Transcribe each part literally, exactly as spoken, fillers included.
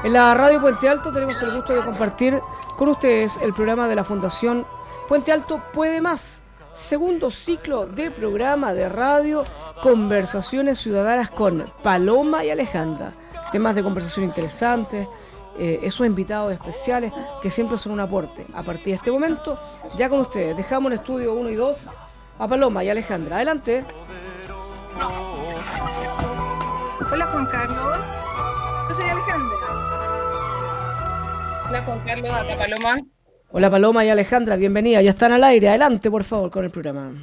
En la radio Puente Alto tenemos el gusto de compartir con ustedes el programa de la Fundación Puente Alto Puede Más, segundo ciclo de programa de radio Conversaciones Ciudadanas con Paloma y Alejandra. Temas de conversación interesantes, eh, esos invitados especiales que siempre son un aporte. A partir de este momento, ya con ustedes, dejamos en estudio uno y dos a Paloma y Alejandra. Adelante. Hola Juan Carlos, yo soy Alejandra. Hola Juan Carlos, acá Paloma. Hola Paloma y Alejandra, bienvenida. Ya están al aire. Adelante, por favor, con el programa.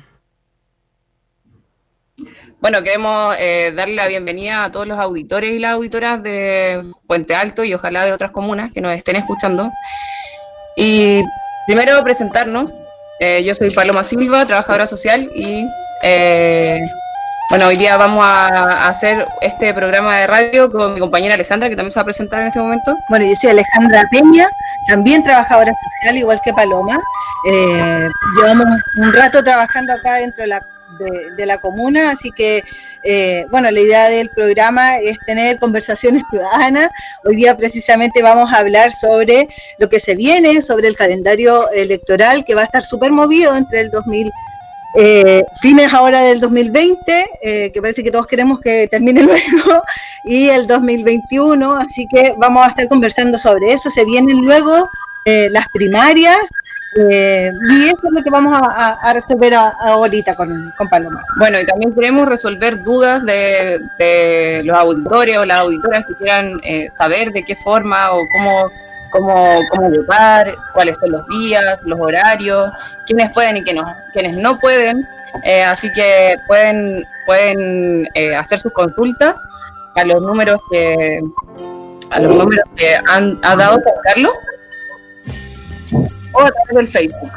Bueno, queremos eh, darle la bienvenida a todos los auditores y las auditoras de Puente Alto y ojalá de otras comunas que nos estén escuchando. Y primero presentarnos. Eh, yo soy Paloma Silva, trabajadora social y eh, bueno, hoy día vamos a hacer este programa de radio con mi compañera Alejandra, que también se va a presentar en este momento. Bueno, yo soy Alejandra Peña, también trabajadora social, igual que Paloma. Eh, llevamos un rato trabajando acá dentro de la, de, de la comuna, así que, eh, bueno, la idea del programa es tener conversaciones ciudadanas. Hoy día precisamente vamos a hablar sobre lo que se viene, sobre el calendario electoral, que va a estar súper movido entre el dos mil Eh, fines ahora del dos mil veinte, eh, que parece que todos queremos que termine luego, y el dos mil veintiuno, así que vamos a estar conversando sobre eso. Se vienen luego eh, las primarias, eh, y eso es lo que vamos a, a resolver a, a ahorita con, con Paloma. Bueno, y también queremos resolver dudas de, de los auditores o las auditoras que quieran eh, saber de qué forma o cómo Cómo, cómo votar, cuáles son los días, los horarios, quiénes pueden y quiénes no, quiénes no pueden. Eh, así que pueden, pueden eh, hacer sus consultas a los números que a los números que han ha dado Juan Carlos o a través del Facebook.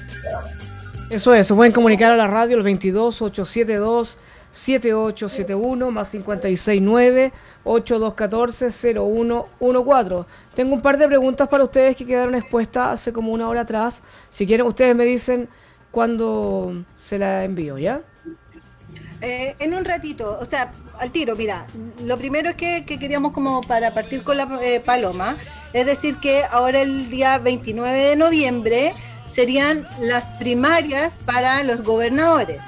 Eso es, se pueden comunicar a la radio el veintidós, ochocientos setenta y dos, setenta y ocho setenta y uno más cincuenta y seis nueve, ochenta y dos catorce, cero uno catorce. Tengo un par de preguntas para ustedes que quedaron expuestas hace como una hora atrás. Si quieren, ustedes me dicen cuándo se la envío, ¿ya? Eh, en un ratito, o sea, al tiro, mira, lo primero es que, que queríamos como para partir con la eh, Paloma, es decir que ahora el día veintinueve de noviembre serían las primarias para los gobernadores.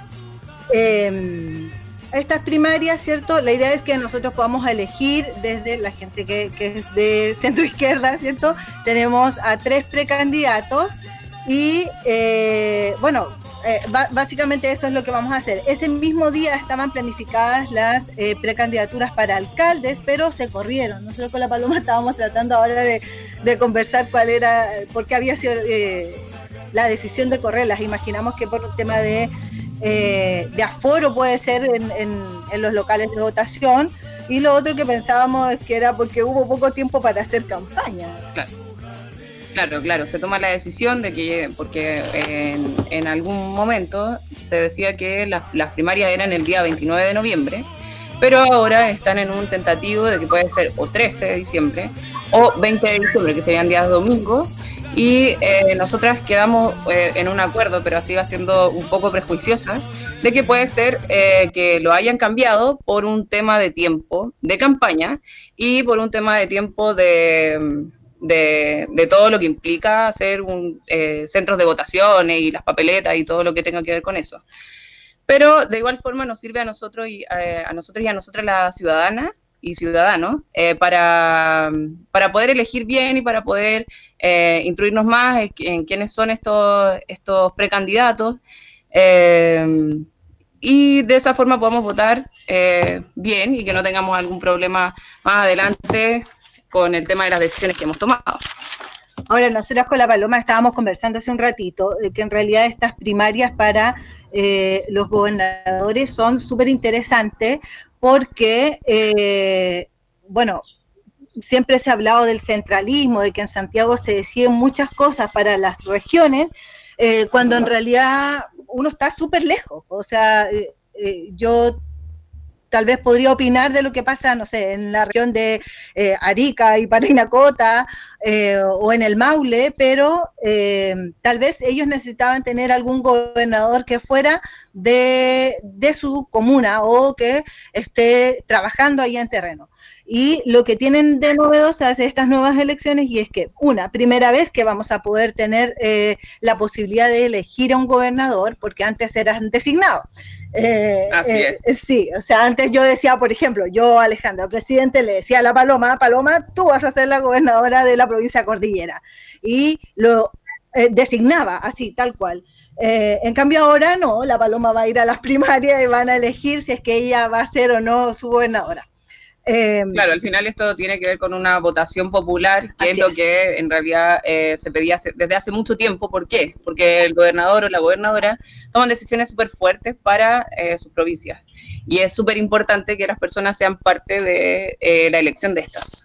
Eh, Estas primarias, ¿cierto? La idea es que nosotros podamos elegir desde la gente que, que es de centro izquierda, ¿cierto? Tenemos a tres precandidatos y, eh, bueno, eh, básicamente eso es lo que vamos a hacer. Ese mismo día estaban planificadas las eh, precandidaturas para alcaldes, pero se corrieron. Nosotros con la Paloma estábamos tratando ahora de, de conversar cuál era, por qué había sido eh, la decisión de correrlas. Imaginamos que por el tema de... Eh, de aforo puede ser en, en, en los locales de votación, y lo otro que pensábamos es que era porque hubo poco tiempo para hacer campaña. Claro, claro, claro. Se toma la decisión de que, porque en, en algún momento se decía que las, las primarias eran el día veintinueve de noviembre, pero ahora están en un tentativo de que puede ser o trece de diciembre o veinte de diciembre, que serían días domingos. Y eh, nosotras quedamos eh, en un acuerdo, pero sigo siendo un poco prejuiciosa, de que puede ser eh, que lo hayan cambiado por un tema de tiempo de campaña y por un tema de tiempo de, de, de todo lo que implica hacer un, eh, centros de votaciones y las papeletas y todo lo que tenga que ver con eso. Pero de igual forma nos sirve a nosotros y eh, a nosotros y a nosotras las ciudadanas y ciudadanos eh, para, para poder elegir bien y para poder eh, instruirnos más en, en quiénes son estos, estos precandidatos, eh, y de esa forma podamos votar eh, bien y que no tengamos algún problema más adelante con el tema de las decisiones que hemos tomado. Ahora, nosotros con la Paloma estábamos conversando hace un ratito de que en realidad estas primarias para eh, los gobernadores son súper interesantes porque, eh, bueno, siempre se ha hablado del centralismo, de que en Santiago se deciden muchas cosas para las regiones, eh, cuando en realidad uno está súper lejos. O sea, eh, eh, yo tal vez podría opinar de lo que pasa, no sé, en la región de eh, Arica y Parinacota eh, o en el Maule, pero eh, tal vez ellos necesitaban tener algún gobernador que fuera de, de su comuna o que esté trabajando ahí en terreno. Y lo que tienen de novedosas estas nuevas elecciones, y es que, una, primera vez que vamos a poder tener eh, la posibilidad de elegir a un gobernador, porque antes eran designados. Eh, Así eh, es. Sí, o sea, antes yo decía, por ejemplo, yo, Alejandra, presidente, le decía a la Paloma, Paloma, tú vas a ser la gobernadora de la provincia de Cordillera. Y lo eh, designaba así, tal cual. Eh, en cambio ahora no, la Paloma va a ir a las primarias y van a elegir si es que ella va a ser o no su gobernadora. Eh, claro, al final esto tiene que ver con una votación popular, que es lo es. que en realidad eh, se pedía hace, desde hace mucho tiempo. ¿Por qué? Porque el gobernador o la gobernadora toman decisiones súper fuertes para eh, sus provincias. Y es súper importante que las personas sean parte de eh, la elección de estas.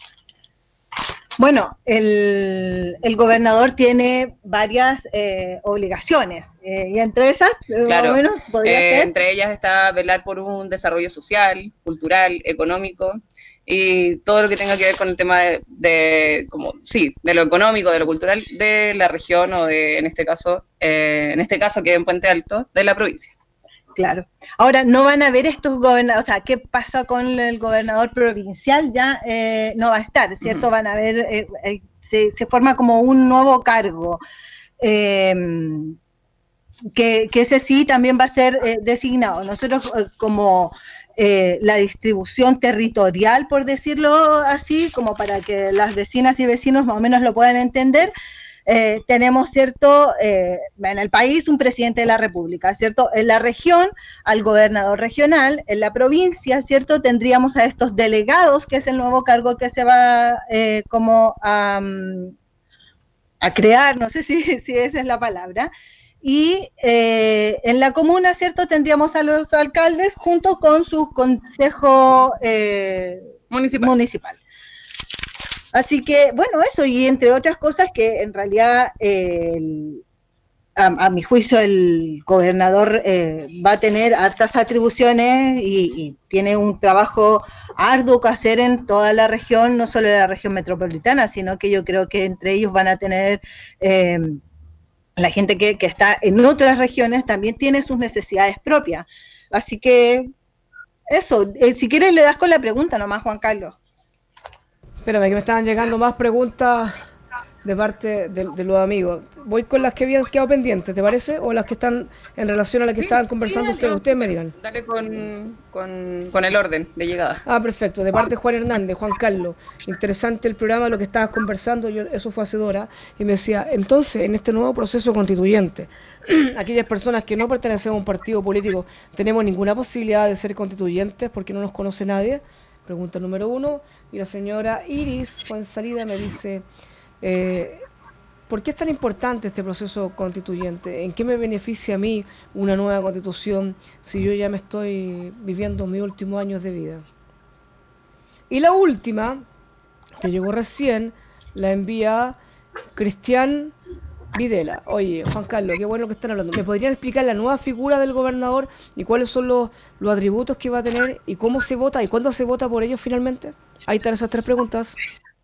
Bueno, el, el gobernador tiene varias eh, obligaciones eh, y entre esas, claro, más o menos, podría eh, ser... entre ellas está velar por un desarrollo social, cultural, económico y todo lo que tenga que ver con el tema de, de como sí, de lo económico, de lo cultural de la región o de, en este caso, eh, en este caso que en Puente Alto, de la provincia. Claro. Ahora, no van a ver estos gobernadores, o sea, ¿qué pasa con el gobernador provincial? Ya eh, no va a estar, ¿cierto? Uh-huh. Van a ver, eh, eh, se, se forma como un nuevo cargo, eh, que, que ese sí también va a ser eh, designado. Nosotros eh, como eh, la distribución territorial, por decirlo así, como para que las vecinas y vecinos más o menos lo puedan entender, Eh, tenemos, ¿cierto?, eh, en el país un presidente de la República, ¿cierto? En la región, al gobernador regional, en la provincia, ¿cierto?, tendríamos a estos delegados, que es el nuevo cargo que se va eh, como a, a crear, no sé si, si esa es la palabra, y eh, en la comuna, ¿cierto?, tendríamos a los alcaldes junto con su consejo eh, municipal. municipal. Así que, bueno, eso, y entre otras cosas que en realidad, eh, el, a, a mi juicio, el gobernador eh, va a tener hartas atribuciones y, y tiene un trabajo arduo que hacer en toda la región, no solo en la región metropolitana, sino que yo creo que entre ellos van a tener... Eh, la gente que, que está en otras regiones también tiene sus necesidades propias. Así que, eso, eh, si quieres le das con la pregunta nomás, Juan Carlos. Espérame, que me estaban llegando más preguntas de parte de, de los amigos. Voy con las que habían quedado pendientes, ¿te parece? O las que están en relación a las que sí, estaban conversando sí, ustedes. No, ustedes me digan. Dale con, con, con el orden de llegada. Ah, perfecto. De parte de Juan Hernández, Juan Carlos. Interesante el programa, lo que estabas conversando. Yo, eso fue hace dos horas. Y me decía, entonces, en este nuevo proceso constituyente, aquellas personas que no pertenecen a un partido político, ¿tenemos ninguna posibilidad de ser constituyentes porque no nos conoce nadie? Pregunta número uno. Y la señora Iris Fuensalida me dice, eh, ¿por qué es tan importante este proceso constituyente? ¿En qué me beneficia a mí una nueva constitución si yo ya me estoy viviendo mis últimos años de vida? Y la última, que llegó recién, la envía Cristian Videla. Oye, Juan Carlos, qué bueno que están hablando. ¿Me podrían explicar la nueva figura del gobernador y cuáles son los, los atributos que va a tener y cómo se vota y cuándo se vota por ellos finalmente? Ahí están esas tres preguntas.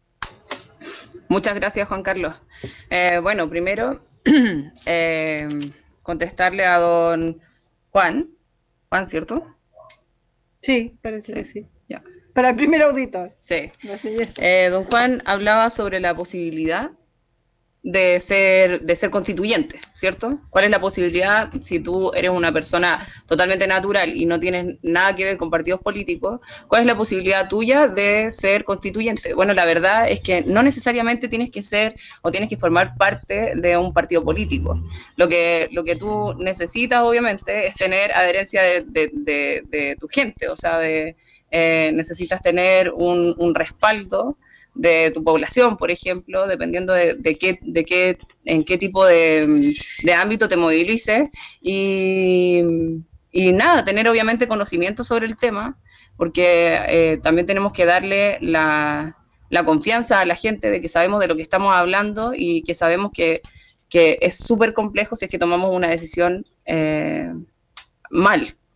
Muchas gracias, Juan Carlos. Eh, bueno, primero, eh, contestarle a don Juan. Juan, ¿cierto? Sí, parece sí. que sí. Ya. Para el primer auditor. Sí. Eh, don Juan hablaba sobre la posibilidad de ser, de ser constituyente, ¿cierto? ¿Cuál es la posibilidad si tú eres una persona totalmente natural y no tienes nada que ver con partidos políticos? ¿Cuál es la posibilidad tuya de ser constituyente? Bueno, la verdad es que no necesariamente tienes que ser o tienes que formar parte de un partido político. Lo que, lo que tú necesitas, obviamente, es tener adherencia de, de, de, de tu gente, o sea, de, eh, necesitas tener un, un respaldo de tu población, por ejemplo, dependiendo de, de, qué, de qué, en qué tipo de, de ámbito te movilices y, y nada, tener obviamente conocimiento sobre el tema, porque eh, también tenemos que darle la, la confianza a la gente de que sabemos de lo que estamos hablando y que sabemos que, que es súper complejo si es que tomamos una decisión eh, mal,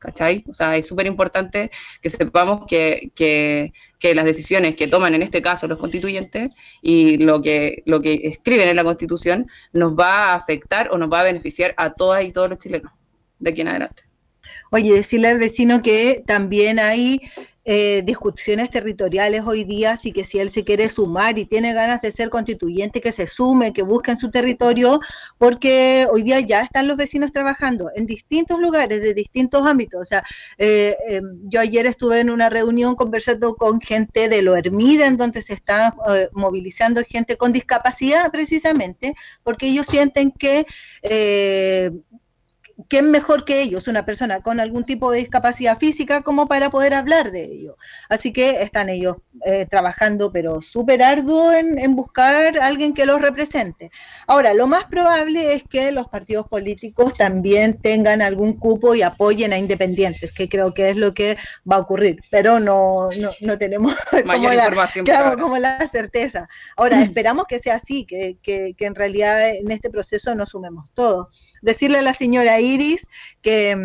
¿cachai? O sea, es súper importante que sepamos que, que, que las decisiones que toman en este caso los constituyentes y lo que, lo que escriben en la Constitución nos va a afectar o nos va a beneficiar a todas y todos los chilenos de aquí en adelante. Oye, decirle al vecino que también hay eh, discusiones territoriales hoy día, así que si él se quiere sumar y tiene ganas de ser constituyente, que se sume, que busque en su territorio, porque hoy día ya están los vecinos trabajando en distintos lugares, de distintos ámbitos. O sea, eh, eh, yo ayer estuve en una reunión conversando con gente de Lo Hermida, en donde se está eh, movilizando gente con discapacidad, precisamente, porque ellos sienten que... Eh, ¿quién mejor que ellos, una persona con algún tipo de discapacidad física, como para poder hablar de ello? Así que están ellos eh, trabajando, pero súper arduo en, en buscar a alguien que los represente. Ahora, lo más probable es que los partidos políticos también tengan algún cupo y apoyen a independientes, que creo que es lo que va a ocurrir, pero no, no, no tenemos como la, claro, como la certeza. Ahora, esperamos que sea así, que, que, que en realidad en este proceso nos sumemos todos. Decirle a la señora Iris que,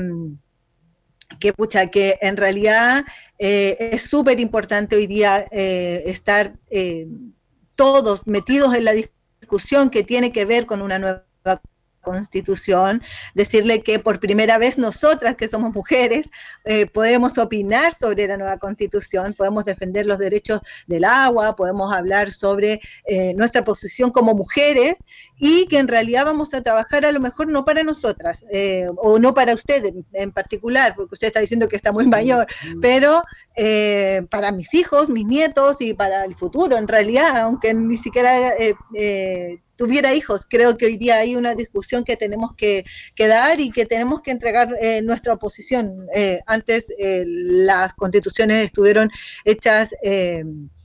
que pucha, que en realidad eh, es súper importante hoy día eh, estar eh, todos metidos en la discusión que tiene que ver con una nueva Constitución, decirle que por primera vez nosotras que somos mujeres eh, podemos opinar sobre la nueva Constitución, podemos defender los derechos del agua, podemos hablar sobre eh, nuestra posición como mujeres y que en realidad vamos a trabajar a lo mejor no para nosotras eh, o no para usted en, en particular, porque usted está diciendo que está muy mayor, pero eh, para mis hijos, mis nietos y para el futuro en realidad, aunque ni siquiera eh, eh, tuviera hijos. Creo que hoy día hay una discusión que tenemos que, que dar y que tenemos que entregar eh, nuestra oposición. Eh, antes eh, las constituciones estuvieron hechas eh,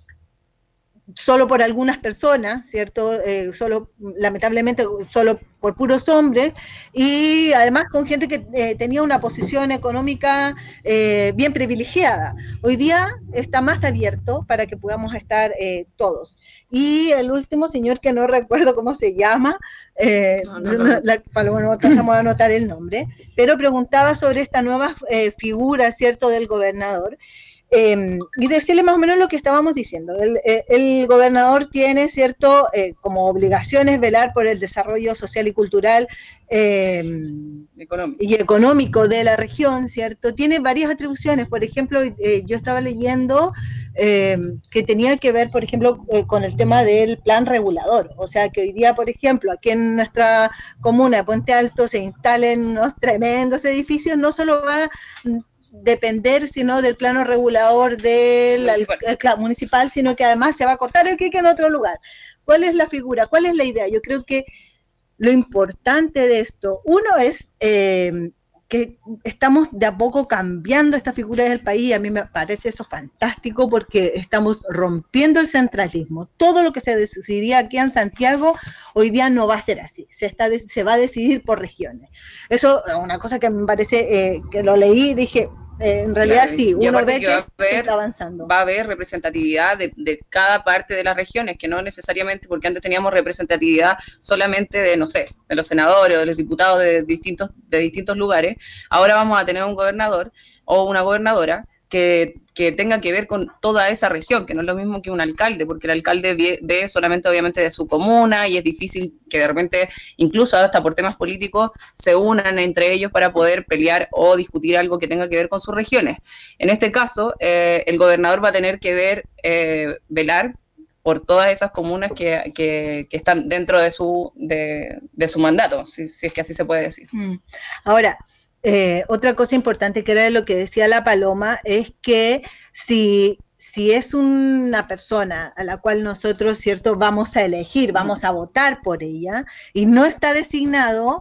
solo por algunas personas, ¿cierto? Eh, solo, lamentablemente, solo por puros hombres, y además con gente que eh, tenía una posición económica eh, bien privilegiada. Hoy día está más abierto para que podamos estar eh, todos. Y el último señor, que no recuerdo cómo se llama, eh, no, no, no. La, bueno, no alcanzamos a anotar el nombre, pero preguntaba sobre esta nueva eh, figura, ¿cierto?, del gobernador. Eh, y decirle más o menos lo que estábamos diciendo. El, el gobernador tiene, cierto, eh, como obligaciones velar por el desarrollo social y cultural eh, económico. y económico de la región, ¿cierto? Tiene varias atribuciones. Por ejemplo, eh, yo estaba leyendo eh, que tenía que ver, por ejemplo, eh, con el tema del plan regulador. O sea, que hoy día, por ejemplo, aquí en nuestra comuna de Puente Alto se instalen unos tremendos edificios, no solo va depender sino del plano regulador del municipal. El, el, municipal, sino que además se va a cortar el quique en otro lugar. ¿Cuál es la figura? ¿Cuál es la idea? Yo creo que lo importante de esto, uno es eh, que estamos de a poco cambiando esta figura del país, y a mí me parece eso fantástico porque estamos rompiendo el centralismo. Todo lo que se decidía aquí en Santiago hoy día no va a ser así, se, está, se va a decidir por regiones. Eso es una cosa que me parece, eh, que lo leí y dije, Eh, en realidad claro, sí, uno ve que, que va a haber, se está avanzando. Va a haber representatividad de, de cada parte de las regiones, que no necesariamente, porque antes teníamos representatividad solamente de, no sé, de los senadores o de los diputados de distintos, de distintos lugares. Ahora vamos a tener un gobernador o una gobernadora que, que tenga que ver con toda esa región, que no es lo mismo que un alcalde, porque el alcalde ve, ve solamente obviamente de su comuna y es difícil que de repente, incluso hasta por temas políticos, se unan entre ellos para poder pelear o discutir algo que tenga que ver con sus regiones. En este caso, eh, el gobernador va a tener que ver, eh, velar por todas esas comunas que, que, que están dentro de su, de, de su mandato, si, si es que así se puede decir. Ahora, Eh, otra cosa importante que era lo que decía la Paloma es que si, si es una persona a la cual nosotros, cierto, vamos a elegir, vamos a votar por ella y no está designado,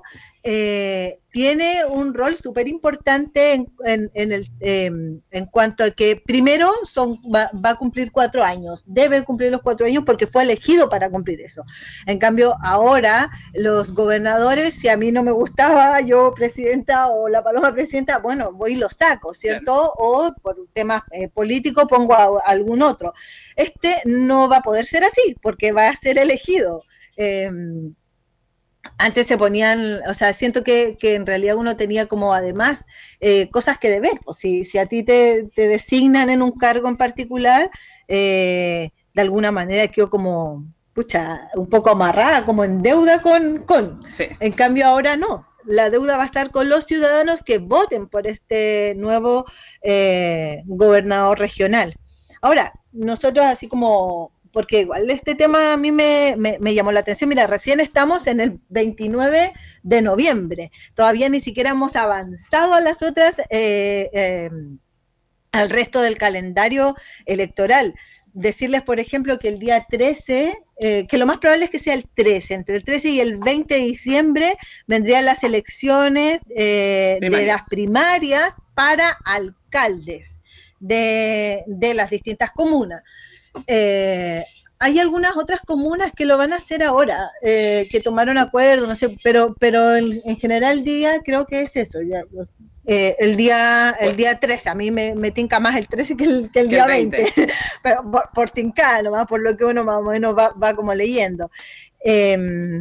eh, tiene un rol súper importante en, en, en, el, eh, en cuanto a que primero son, va, va a cumplir cuatro años, debe cumplir los cuatro años porque fue elegido para cumplir eso. En cambio, ahora los gobernadores, si a mí no me gustaba yo presidenta o la Paloma presidenta, bueno, voy y lo saco, ¿cierto? Claro. O por temas eh, políticos pongo a, a algún otro. Este no va a poder ser así porque va a ser elegido. Eh, Antes se ponían, o sea, siento que, que en realidad uno tenía como además eh, cosas que deber. Pues si, si a ti te, te designan en un cargo en particular, eh, de alguna manera quedó como, pucha, un poco amarrada, como en deuda con, con. Sí. En cambio ahora no. La deuda va a estar con los ciudadanos que voten por este nuevo eh, gobernador regional. Ahora, nosotros así como, porque igual este tema a mí me, me, me llamó la atención, mira, recién estamos en el veintinueve de noviembre, todavía ni siquiera hemos avanzado a las otras, eh, eh, al resto del calendario electoral. Decirles, por ejemplo, que el día trece, eh, que lo más probable es que sea el trece, entre el trece y el veinte de diciembre vendrían las elecciones eh, de las primarias para alcaldes de, de las distintas comunas. Eh, hay algunas otras comunas que lo van a hacer ahora, eh, que tomaron acuerdo, no sé, pero, pero en, en general el día creo que es eso, ya, los, eh, el día el día trece, a mí me, me tinca más el trece que el, que el día veinte, pero por, por tincar nomás, por lo que uno más o menos va, va como leyendo. Eh,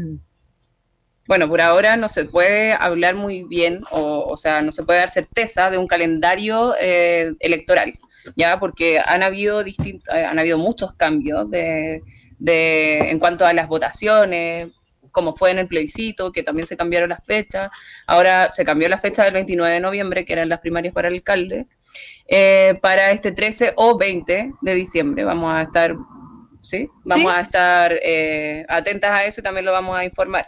Bueno, por ahora no se puede hablar muy bien, o, o sea, no se puede dar certeza de un calendario eh, electoral, ya, porque han habido distintos, han habido muchos cambios de, de, en cuanto a las votaciones, como fue en el plebiscito, que también se cambiaron las fechas. Ahora se cambió la fecha del veintinueve de noviembre, que eran las primarias para el alcalde, eh, para este trece o veinte de diciembre. Vamos a estar, ¿sí? Vamos ¿Sí? a estar eh, atentas a eso y también lo vamos a informar.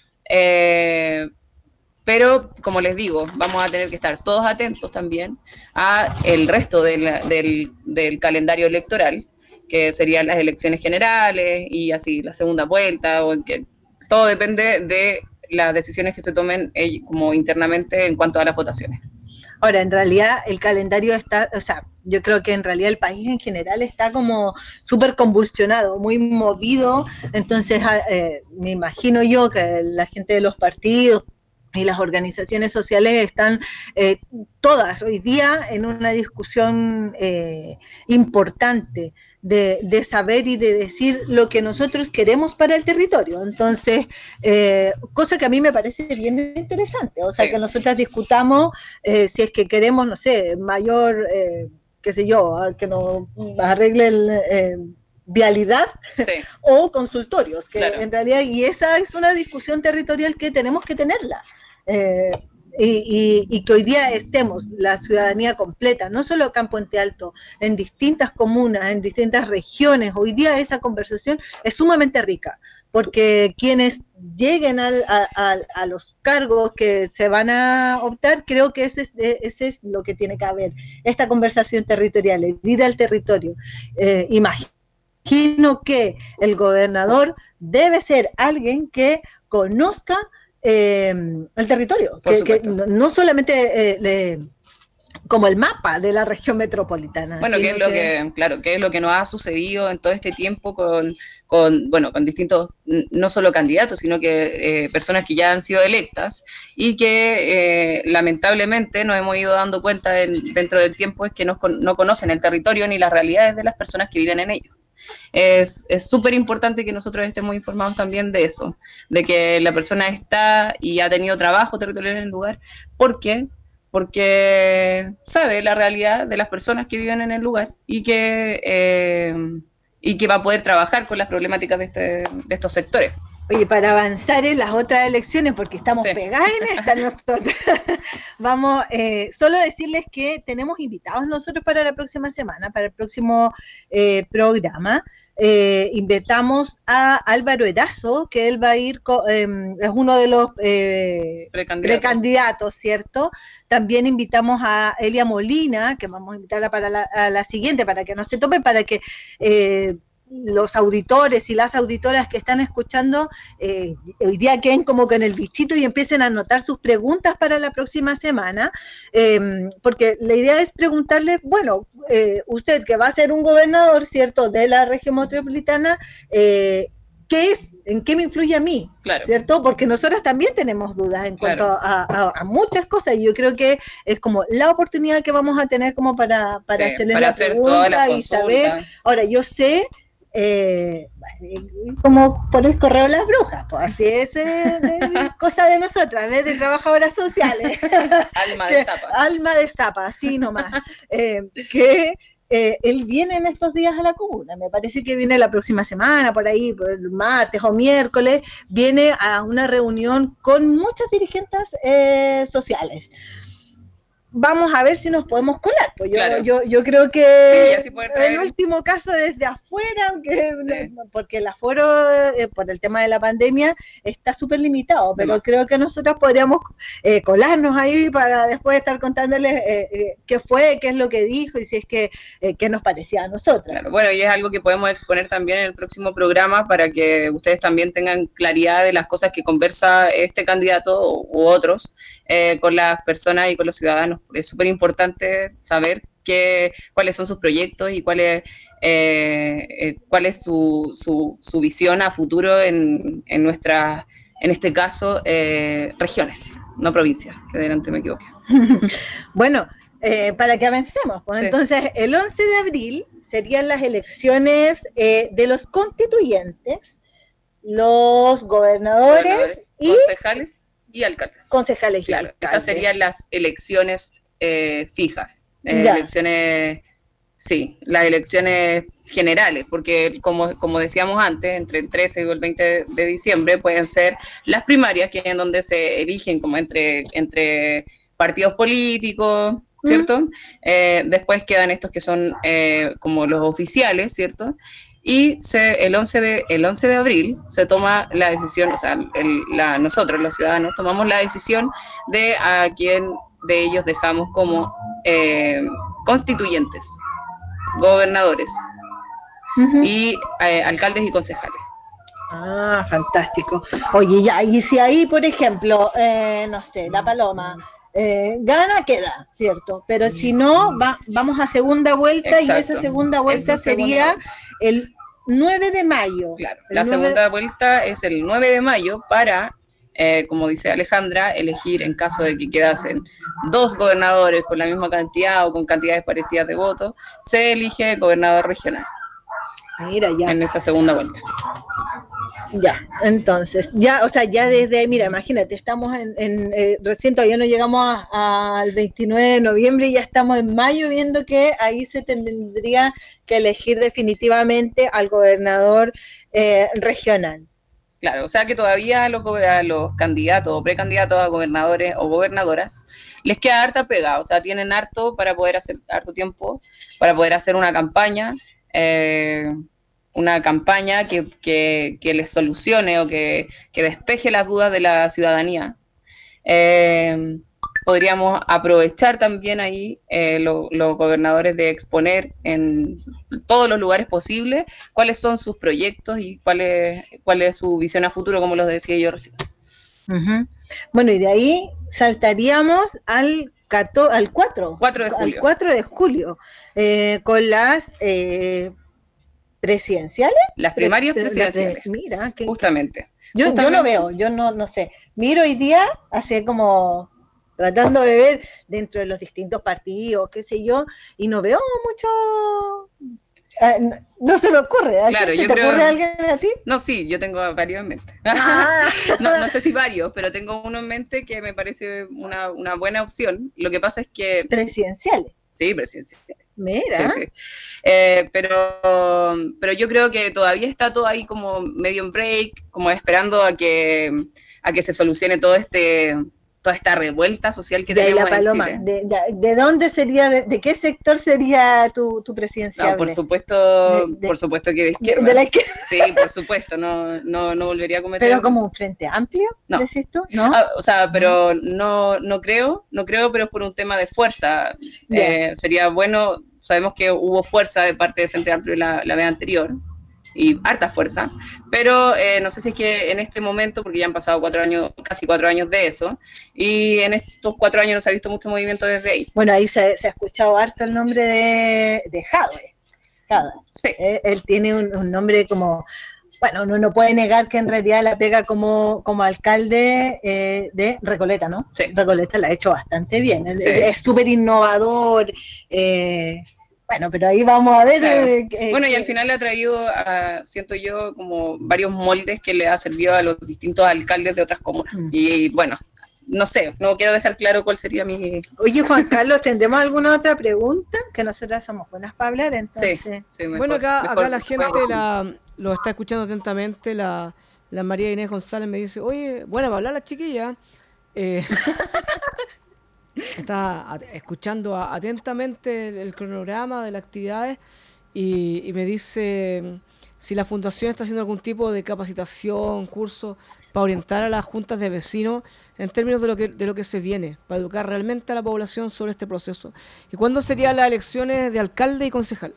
Eh, pero como les digo, vamos a tener que estar todos atentos también a el resto del, del, del calendario electoral, que serían las elecciones generales y así la segunda vuelta, o en que todo depende de las decisiones que se tomen eh, como internamente en cuanto a las votaciones. Ahora, en realidad el calendario está, o sea, yo creo que en realidad el país en general está como súper convulsionado, muy movido, entonces eh, me imagino yo que la gente de los partidos y las organizaciones sociales están eh, todas hoy día en una discusión eh, importante de, de saber y de decir lo que nosotros queremos para el territorio. Entonces, eh, cosa que a mí me parece bien interesante, o sea, sí. que nosotras discutamos eh, si es que queremos, no sé, mayor, eh, qué sé yo, que nos arregle el... Eh, vialidad sí. o consultorios, que claro. en realidad, y esa es una discusión territorial que tenemos que tenerla. Eh, y, y, y que hoy día estemos la ciudadanía completa, no solo acá en Puente Alto, en distintas comunas, en distintas regiones, hoy día esa conversación es sumamente rica, porque quienes lleguen al, a, a, a los cargos que se van a optar, creo que ese, ese es lo que tiene que haber, esta conversación territorial, ir al territorio. Eh, imagínate. Imagino que el gobernador debe ser alguien que conozca eh, el territorio, que, que no solamente eh, le, como el mapa de la región metropolitana. Bueno, que es lo que, que, claro, que es lo que nos ha sucedido en todo este tiempo con, con bueno, con distintos, no solo candidatos, sino que eh, personas que ya han sido electas y que eh, lamentablemente nos hemos ido dando cuenta en, dentro del tiempo es que no, no conocen el territorio ni las realidades de las personas que viven en ello. Es súper importante que nosotros estemos informados también de eso, de que la persona está y ha tenido trabajo territorial en el lugar. ¿Por qué? Porque sabe la realidad de las personas que viven en el lugar y que, eh, y que va a poder trabajar con las problemáticas de, este, de estos sectores. Oye, para avanzar en las otras elecciones, porque estamos sí. pegadas en esta nosotros, vamos, eh, solo decirles que tenemos invitados nosotros para la próxima semana, para el próximo eh, programa. Eh, invitamos a Álvaro Erazo, que él va a ir, co- eh, es uno de los eh, precandidatos. precandidatos, ¿cierto? También invitamos a Elia Molina, que vamos a invitarla para la, a la siguiente, para que no se tope, para que... Eh, los auditores y las auditoras que están escuchando eh, hoy día queden como con el bichito y empiecen a anotar sus preguntas para la próxima semana, eh, porque la idea es preguntarle, bueno, eh, usted que va a ser un gobernador, ¿cierto?, de la región metropolitana, eh, ¿qué es? ¿En qué me influye a mí? Claro. ¿Cierto? Porque nosotras también tenemos dudas en cuanto claro. a, a, a muchas cosas, y yo creo que es como la oportunidad que vamos a tener como para, para sí, hacerle para la hacer pregunta toda la y saber. Ahora, yo sé Eh, como por el correo las brujas, pues así es eh, de, cosa de nosotras, en vez de trabajadoras sociales. Alma de zapa. Alma de zapa, así nomás. Eh, que eh, él viene en estos días a la comuna, me parece que viene la próxima semana, por ahí, por el martes o miércoles, viene a una reunión con muchas dirigentes eh, sociales. Vamos a ver si nos podemos colar, pues yo, Claro. yo, yo creo que Sí, así poder traer... en último caso desde afuera, aunque Sí. no, porque el aforo eh, por el tema de la pandemia está súper limitado, pero Demás. creo que nosotros podríamos eh, colarnos ahí para después estar contándoles eh, eh, qué fue, qué es lo que dijo y si es que eh, qué nos parecía a nosotros. Claro. Bueno, y es algo que podemos exponer también en el próximo programa para que ustedes también tengan claridad de las cosas que conversa este candidato u otros eh, con las personas y con los ciudadanos. Es súper importante saber qué, cuáles son sus proyectos y cuál es, eh, eh, cuál es su, su, su visión a futuro en, en nuestras, en este caso, eh, regiones, no provincias, que delante me equivoqué. Bueno, eh, para que avancemos, pues, Sí. entonces el once de abril serían las elecciones eh, de los constituyentes, los gobernadores, Gobernadores, y concejales y alcaldes. concejales Claro, y alcaldes. estas serían las elecciones eh, fijas, eh, Ya. elecciones, sí, las elecciones generales, porque como, como decíamos antes, entre el trece y el veinte de diciembre pueden ser las primarias, que es en donde se eligen como entre, entre partidos políticos, ¿cierto? Mm. Eh, después quedan estos que son eh, como los oficiales, ¿cierto? Y se, el, once de, el once de abril se toma la decisión, o sea, el, la, nosotros los ciudadanos tomamos la decisión de a quién de ellos dejamos como eh, constituyentes, gobernadores uh-huh. y eh, alcaldes y concejales. Ah, fantástico. Oye, ya, y si ahí, por ejemplo, eh, no sé, la Paloma eh, gana, queda, ¿cierto? Pero si no, va, vamos a segunda vuelta. Exacto. Y esa segunda vuelta esa sería segunda... el nueve de mayo. Claro, la nueve... segunda vuelta es el nueve de mayo para, eh, como dice Alejandra, elegir en caso de que quedasen dos gobernadores con la misma cantidad o con cantidades parecidas de votos, se elige gobernador regional. Mira, ya. En esa segunda vuelta. Ya, entonces, ya, o sea, ya desde, mira, imagínate, estamos en, en eh, recién todavía no llegamos al veintinueve de noviembre y ya estamos en mayo viendo que ahí se tendría que elegir definitivamente al gobernador eh, regional. Claro, o sea que todavía a los, a los candidatos o precandidatos a gobernadores o gobernadoras les queda harta pega, o sea, tienen harto para poder hacer, harto tiempo para poder hacer una campaña, eh, una campaña que, que, que les solucione o que, que despeje las dudas de la ciudadanía. Eh, podríamos aprovechar también ahí eh, los lo gobernadores de exponer en todos los lugares posibles cuáles son sus proyectos y cuál es, cuál es su visión a futuro, como los decía yo recién. Uh-huh. Bueno, y de ahí saltaríamos al, cato, al cuatro, cuatro de julio, al cuatro de julio eh, con las... Eh, ¿presidenciales? Las primarias Pre- presidenciales. Pre- mira, que, justamente. Yo, justamente. yo no veo, yo no, no sé. Miro hoy día, así como tratando de ver dentro de los distintos partidos, qué sé yo, y no veo mucho. Eh, no, no se me ocurre. ¿A claro, ¿Se yo te creo... ocurre alguien a ti? No, sí, yo tengo varios en mente. Ah. no, no sé si varios, pero tengo uno en mente que me parece una, una buena opción. Lo que pasa es que... ¿Presidenciales? Sí, presidenciales. Mira. Sí, sí. Eh, pero, pero yo creo que todavía está todo ahí como medio en break, como esperando a que, a que se solucione todo este, toda esta revuelta social que de tenemos la Paloma, en Chile. De, de, ¿De dónde sería, de, de qué sector sería tu, tu presidencial? No, por supuesto, de, de, por supuesto que de izquierda. De, de la izquierda. Sí, por supuesto, no, no, no volvería a cometer. ¿Pero como un frente amplio, no. decís tú? ¿No? Ah, o sea, pero no, no creo, no creo, pero es por un tema de fuerza. Eh, sería bueno, sabemos que hubo fuerza de parte de Frente Amplio la, la vez anterior, y harta fuerza, pero eh, no sé si es que en este momento, porque ya han pasado cuatro años, casi cuatro años de eso, y en estos cuatro años no se ha visto mucho movimiento desde ahí. Bueno, ahí se, se ha escuchado harto el nombre de, de Jadwe. Jadwe. Sí. Eh, él tiene un, un nombre como... Bueno, uno no puede negar que en realidad la pega como, como alcalde eh, de Recoleta, ¿no? Sí. Recoleta la ha hecho bastante bien. Sí. Es súper innovador. Eh, Bueno, pero ahí vamos a ver. Claro. Eh, eh, bueno, y eh, al final le ha traído, a, siento yo, como varios moldes que le ha servido a los distintos alcaldes de otras comunas. Mm. Y bueno, no sé, no quiero dejar claro cuál sería mi... Oye, Juan Carlos, ¿tendremos alguna otra pregunta? Que nosotras somos buenas para hablar, entonces... Sí, sí, mejor, bueno, acá, mejor, acá la gente la, lo está escuchando atentamente, la, la María Inés González me dice, oye, buena para hablar la chiquilla. Eh, está escuchando atentamente el, el cronograma de las actividades y, y me dice si la fundación está haciendo algún tipo de capacitación, curso para orientar a las juntas de vecinos en términos de lo que de lo que se viene, para educar realmente a la población sobre este proceso. ¿Y cuándo serían las elecciones de alcalde y concejal?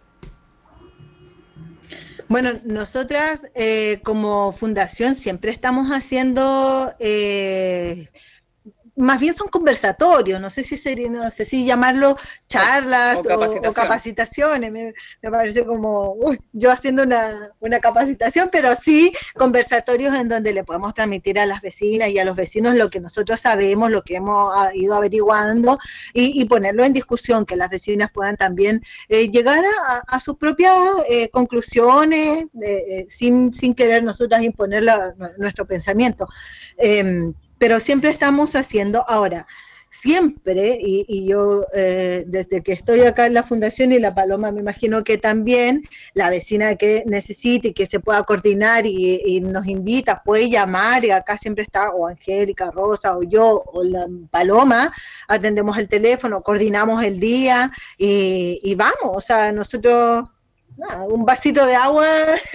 Bueno, nosotras eh, como fundación siempre estamos haciendo... Eh, más bien son conversatorios, no sé si sería, no sé si llamarlo charlas o, o, capacitación. o, o capacitaciones, me, me parece como uy, yo haciendo una, una capacitación, pero sí conversatorios en donde le podemos transmitir a las vecinas y a los vecinos lo que nosotros sabemos, lo que hemos ido averiguando y, y ponerlo en discusión, que las vecinas puedan también eh, llegar a, a sus propias eh, conclusiones eh, sin, sin querer nosotras imponer la, nuestro pensamiento. Eh, pero siempre estamos haciendo, ahora, siempre, y, y yo eh, desde que estoy acá en la fundación y la Paloma me imagino que también, la vecina que necesite y que se pueda coordinar y, y nos invita, puede llamar, y acá siempre está o Angélica, Rosa, o yo, o la Paloma, atendemos el teléfono, coordinamos el día, y, y vamos, o sea, nosotros... No, un vasito de agua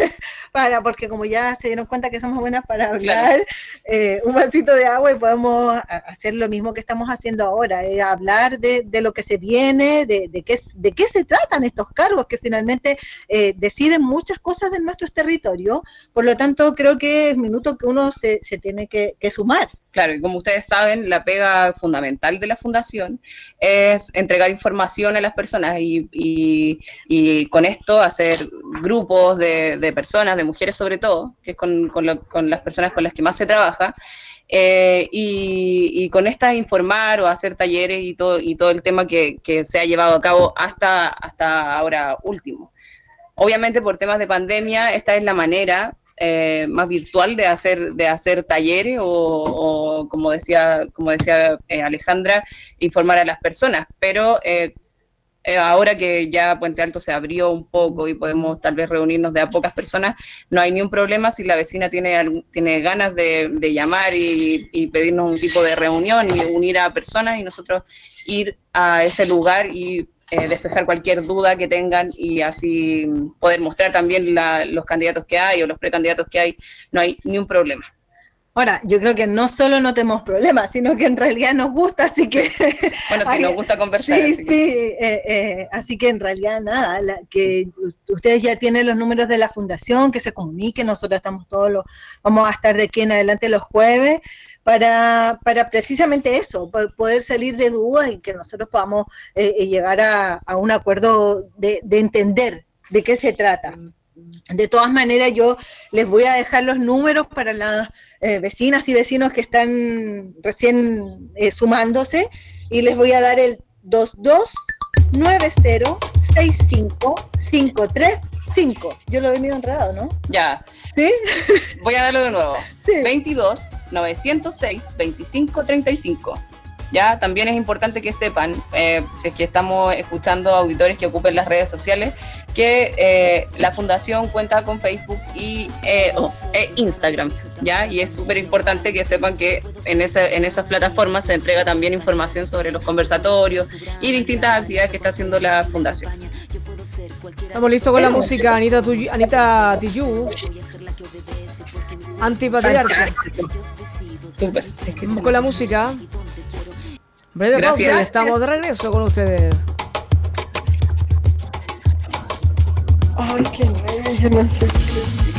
para, porque como ya se dieron cuenta que somos buenas para hablar, claro. eh, un vasito de agua y podemos hacer lo mismo que estamos haciendo ahora, eh, hablar de, de lo que se viene, de, de, qué, de qué se tratan estos cargos que finalmente eh, deciden muchas cosas de nuestros territorios, por lo tanto creo que es minuto que uno se, se tiene que, que sumar. Claro, y como ustedes saben, la pega fundamental de la fundación es entregar información a las personas y, y, y con esto hacer grupos de, de personas, de mujeres sobre todo, que es con, con, lo, con las personas con las que más se trabaja, eh, y, y con esta informar o hacer talleres y todo, y todo el tema que, que se ha llevado a cabo hasta, hasta ahora último. Obviamente por temas de pandemia, esta es la manera... Eh, más virtual de hacer de hacer talleres o, o como decía como decía eh, Alejandra, informar a las personas, pero eh, eh, ahora que ya Puente Alto se abrió un poco y podemos tal vez reunirnos de a pocas personas, no hay ni un problema si la vecina tiene, tiene ganas de, de llamar y, y pedirnos un tipo de reunión y unir a personas y nosotros ir a ese lugar y Eh, despejar cualquier duda que tengan y así poder mostrar también la, los candidatos que hay o los precandidatos que hay, no hay ni un problema. Ahora, yo creo que no solo no tenemos problemas, sino que en realidad nos gusta, así que... Bueno, sí, nos gusta conversar. Sí, así sí, que... Eh, eh, así que en realidad nada, la, que ustedes ya tienen los números de la fundación, que se comuniquen, nosotros estamos todos los, vamos a estar de aquí en adelante los jueves, para, para precisamente eso, poder salir de dudas y que nosotros podamos eh, llegar a, a un acuerdo de, de entender de qué se trata. De todas maneras, yo les voy a dejar los números para las eh, vecinas y vecinos que están recién eh, sumándose, y les voy a dar el dos dos nueve cero seis cinco cinco tres cinco. Yo lo he venido enredado, ¿no? Ya. ¿Sí? Voy a darlo de nuevo. Sí. veintidós novecientos seis veinticinco treinta y cinco. Ya, también es importante que sepan, eh, si es que estamos escuchando auditores que ocupen las redes sociales, que eh, la fundación cuenta con Facebook y eh, oh, e Instagram, ya, y es súper importante que sepan que en, ese, en esas plataformas se entrega también información sobre los conversatorios y distintas actividades que está haciendo la fundación. Estamos listos con la música, Anita, tu, Anita Tijoux, Antipatriarca. Súper. Vamos con la música. Breve Gracias. pausa y estamos de regreso con ustedes. Ay, qué nervios, yo no sé qué.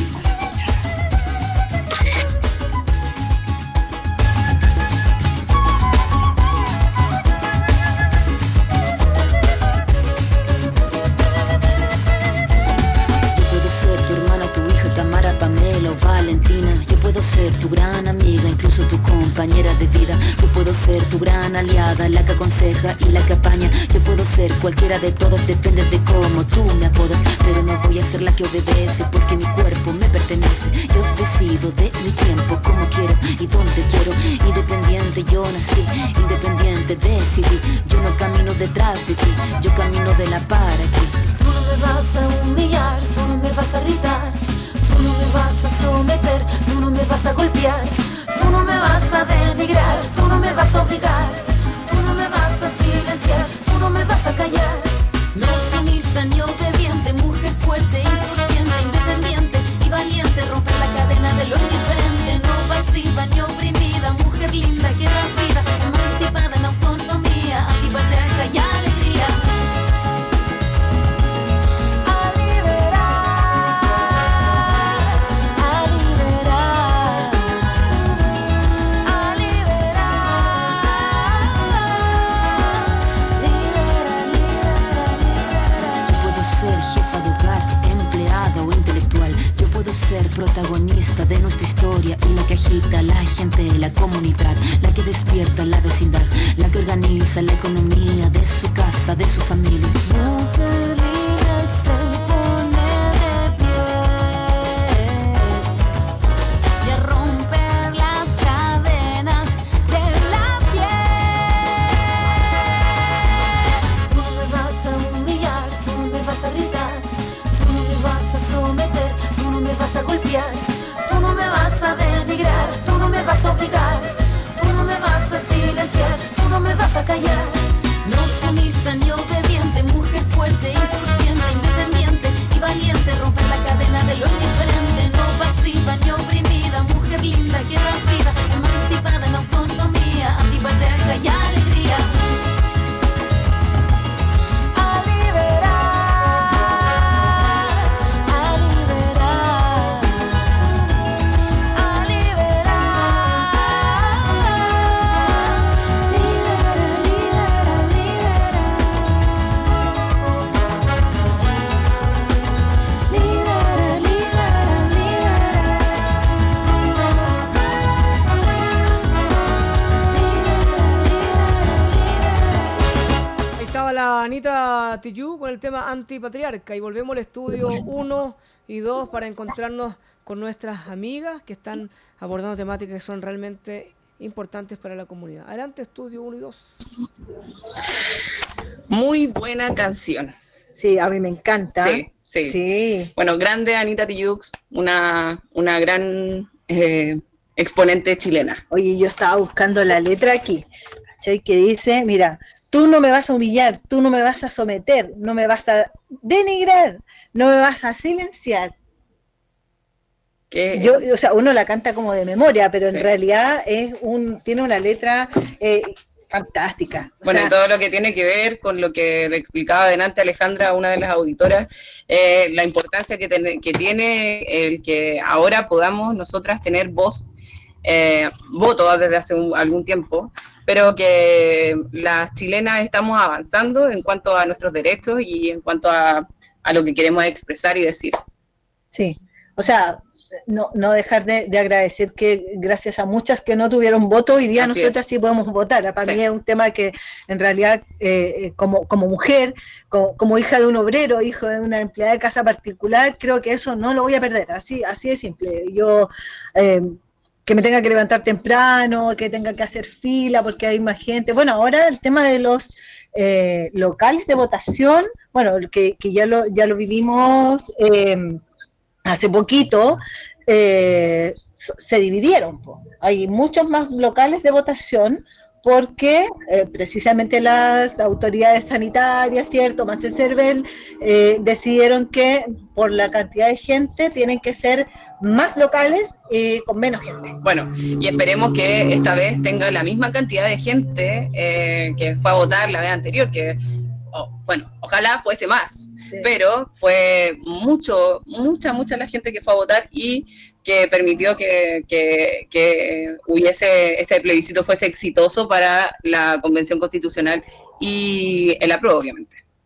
Yo puedo ser tu hermana, tu hija, Tamara, Pamela o Valentina. Yo puedo ser tu gran amiga, incluso tu compañera de vida. Yo puedo ser tu gran aliada, la que aconseja y la que apaña. Yo puedo ser cualquiera de todas, depende de cómo tú me apodas. Pero no voy a ser la que obedece, porque mi cuerpo me pertenece. Yo decido de mi tiempo, como quiero y donde quiero. Independiente yo nací, independiente decidí. Yo no camino detrás de ti, yo camino de la para ti. Tú no me vas a humillar, tú no me vas a gritar, tú no me vas a someter, tú no me vas a golpear, tú no me vas a denigrar, tú no me vas a obligar, tú no me vas a silenciar, tú no me vas a callar. No sumisa ni obediente, mujer fuerte, insurgente, independiente y valiente, romper la cadena de lo indiferente, no pasiva ni oprimida, mujer linda que das vida, emancipada en autonomía, antipatriarca y alegría. Ser protagonista de nuestra historia y la que agita a la gente, la comunidad, la que despierta la vecindad, la que organiza la economía de su casa, de su familia. Mujer libre se pone de pie y a romper las cadenas de la piel. Tú no me vas a humillar, tú no me vas a gritar, tú no me vas a someter, tú no me vas a golpear, tú no me vas a denigrar, tú no me vas a obligar, tú no me vas a silenciar, tú no me vas a callar. No sumisa ni obediente, mujer fuerte, insurgente, independiente y valiente, romper la cadena de lo indiferente, no pasiva ni oprimida, mujer linda que das vida, emancipada en autonomía, antipatriarca y alegría. Anita Tijoux con el tema antipatriarca, y volvemos al estudio uno y dos para encontrarnos con nuestras amigas que están abordando temáticas que son realmente importantes para la comunidad. Adelante, estudio uno y dos. Muy buena canción. Sí, a mí me encanta. Sí, sí. sí. Bueno, grande Anita Tijoux, una, una gran eh, exponente chilena. Oye, yo estaba buscando la letra aquí, ¿cachai? Que dice, mira, tú no me vas a humillar, tú no me vas a someter, no me vas a denigrar, no me vas a silenciar. ¿Qué? Yo, o sea, uno la canta como de memoria, pero Sí. en realidad es un, tiene una letra eh, fantástica. O Bueno, sea, y todo lo que tiene que ver con lo que le explicaba adelante Alejandra, una de las auditoras, eh, la importancia que, ten, que tiene el que ahora podamos nosotras tener voz, eh, voto desde hace un, algún tiempo, pero que las chilenas estamos avanzando en cuanto a nuestros derechos y en cuanto a, a lo que queremos expresar y decir. Sí, o sea, no, no dejar de, de agradecer que gracias a muchas que no tuvieron voto, hoy día Así nosotras es. sí podemos votar. Para Sí. mí es un tema que en realidad eh, como, como mujer, como, como hija de un obrero, hijo de una empleada de casa particular, creo que eso no lo voy a perder, así, así de simple. Yo... Eh, que me tenga que levantar temprano, que tenga que hacer fila porque hay más gente. Bueno, ahora el tema de los eh, locales de votación, bueno, que, que ya lo ya lo vivimos eh, hace poquito, eh, se dividieron. Po. Hay muchos más locales de votación porque eh, precisamente las autoridades sanitarias, ¿cierto?, más el CERVEL, eh, decidieron que por la cantidad de gente tienen que ser más locales y con menos gente. Bueno, y esperemos que esta vez tenga la misma cantidad de gente eh, que fue a votar la vez anterior, que, oh, bueno, ojalá fuese más, Sí. pero fue mucho, mucha, mucha la gente que fue a votar y que permitió que, que, que hubiese, este plebiscito fuese exitoso para la Convención Constitucional y el apruebo, obviamente.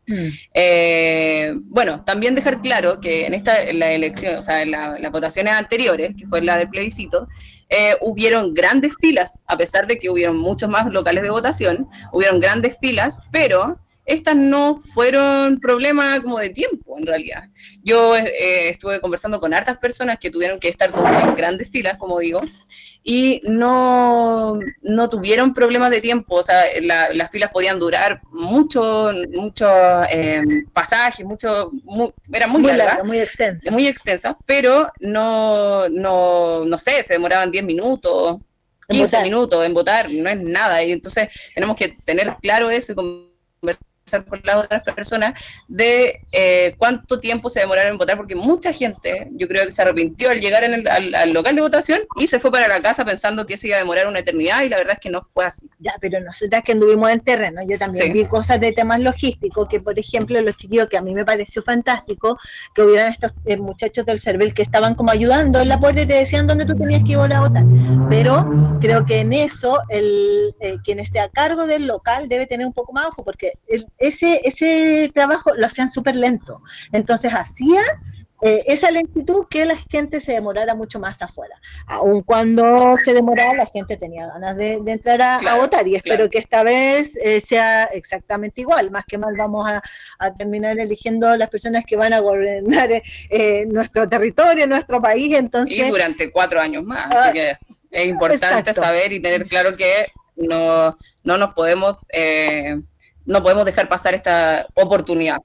Mm. Eh, bueno, también dejar claro que en esta en la elección, o sea, en la, las votaciones anteriores, que fue la del plebiscito, eh, hubieron grandes filas, a pesar de que hubieron muchos más locales de votación, hubieron grandes filas, pero estas no fueron problema como de tiempo, en realidad. Yo eh, estuve conversando con hartas personas que tuvieron que estar como en grandes filas, como digo, y no, no tuvieron problemas de tiempo, o sea, la, las filas podían durar mucho, muchos eh, pasajes, mucho, muy, era muy, Muy larga, larga, muy extensa. muy extensa, pero no, no, no sé, se demoraban diez minutos, En quince votar. minutos en votar, no es nada, y entonces tenemos que tener claro eso y conversar con las otras personas de eh, cuánto tiempo se demoraron en votar, porque mucha gente, yo creo que se arrepintió al llegar en el, al, al local de votación y se fue para la casa pensando que se iba a demorar una eternidad, y la verdad es que no fue así. Ya, pero nosotras que anduvimos en terreno, yo también Sí. vi cosas de temas logísticos, que por ejemplo los chiquillos, que a mí me pareció fantástico, que hubieran estos eh, muchachos del CERVEL que estaban como ayudando en la puerta y te decían dónde tú tenías que ir a votar, pero creo que en eso el eh, quien esté a cargo del local debe tener un poco más ojo, porque el, ese, ese trabajo lo hacían súper lento, entonces hacía Eh, esa lentitud que la gente se demorara mucho más afuera. Aun cuando se demoraba, la gente tenía ganas de, de entrar a, Claro, a votar, y espero claro. que esta vez eh, sea exactamente igual. Más que mal vamos a, a terminar eligiendo las personas que van a gobernar eh, nuestro territorio, nuestro país, entonces... Y durante cuatro años más, Ah, así que es importante exacto. saber y tener claro que no, no nos podemos, eh, no podemos dejar pasar esta oportunidad.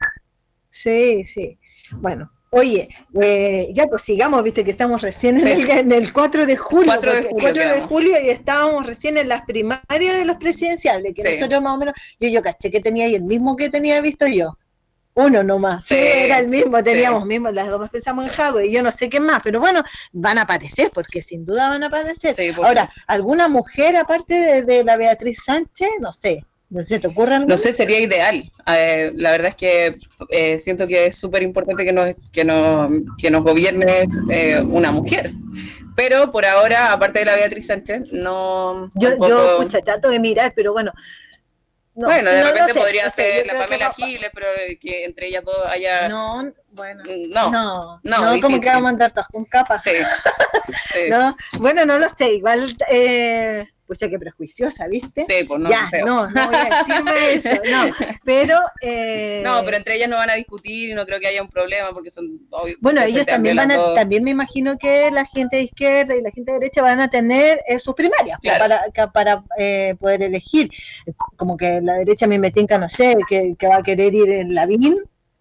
Sí, sí. Bueno, oye, eh, ya pues sigamos, viste que estamos recién en, Sí. el, en el cuatro de julio, cuatro de porque julio cuatro de quedamos. julio y estábamos recién en las primarias de los presidenciales, que Sí. nosotros más o menos, yo, yo caché que tenía ahí el mismo que tenía visto yo. Uno nomás, sí, Sí, era el mismo, teníamos sí. mismo, las dos pensamos en Hadwe, y yo no sé qué más, pero bueno, van a aparecer, porque sin duda van a aparecer. Sí, porque- Ahora, ¿alguna mujer aparte de, de la Beatriz Sánchez? No sé, ¿no se te ocurre alguna? No sé, sería ideal. Eh, la verdad es que eh, siento que es súper importante que nos, que nos, que nos gobierne eh, una mujer. Pero por ahora, aparte de la Beatriz Sánchez, no... Yo, tampoco- yo, pucha, trato de mirar, pero bueno. No, bueno, de no, no repente sé, podría no sé, ser yo la creo que Pamela no- Giles, pero que entre ellas dos haya... No, bueno, No, no, no, no, como difícil. que vamos a andar todas con capas. Sí, sí, No, bueno, no lo sé, igual, eh, pucha, qué prejuiciosa, ¿viste? sí, pues no, ya, feo. no, no voy a decirme eso, no, pero... Eh, No, pero entre ellas no van a discutir y no creo que haya un problema porque son... obvio, bueno, de ellos frente también amplio van las a, dos. también me imagino que la gente de izquierda y la gente de derecha van a tener eh, sus primarias, pues, Claro. para, ca- para eh, poder elegir. Como que la derecha me metinca, no sé, que, que va a querer ir en Lavín,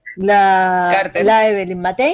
la, Carter. la Evelyn Matei,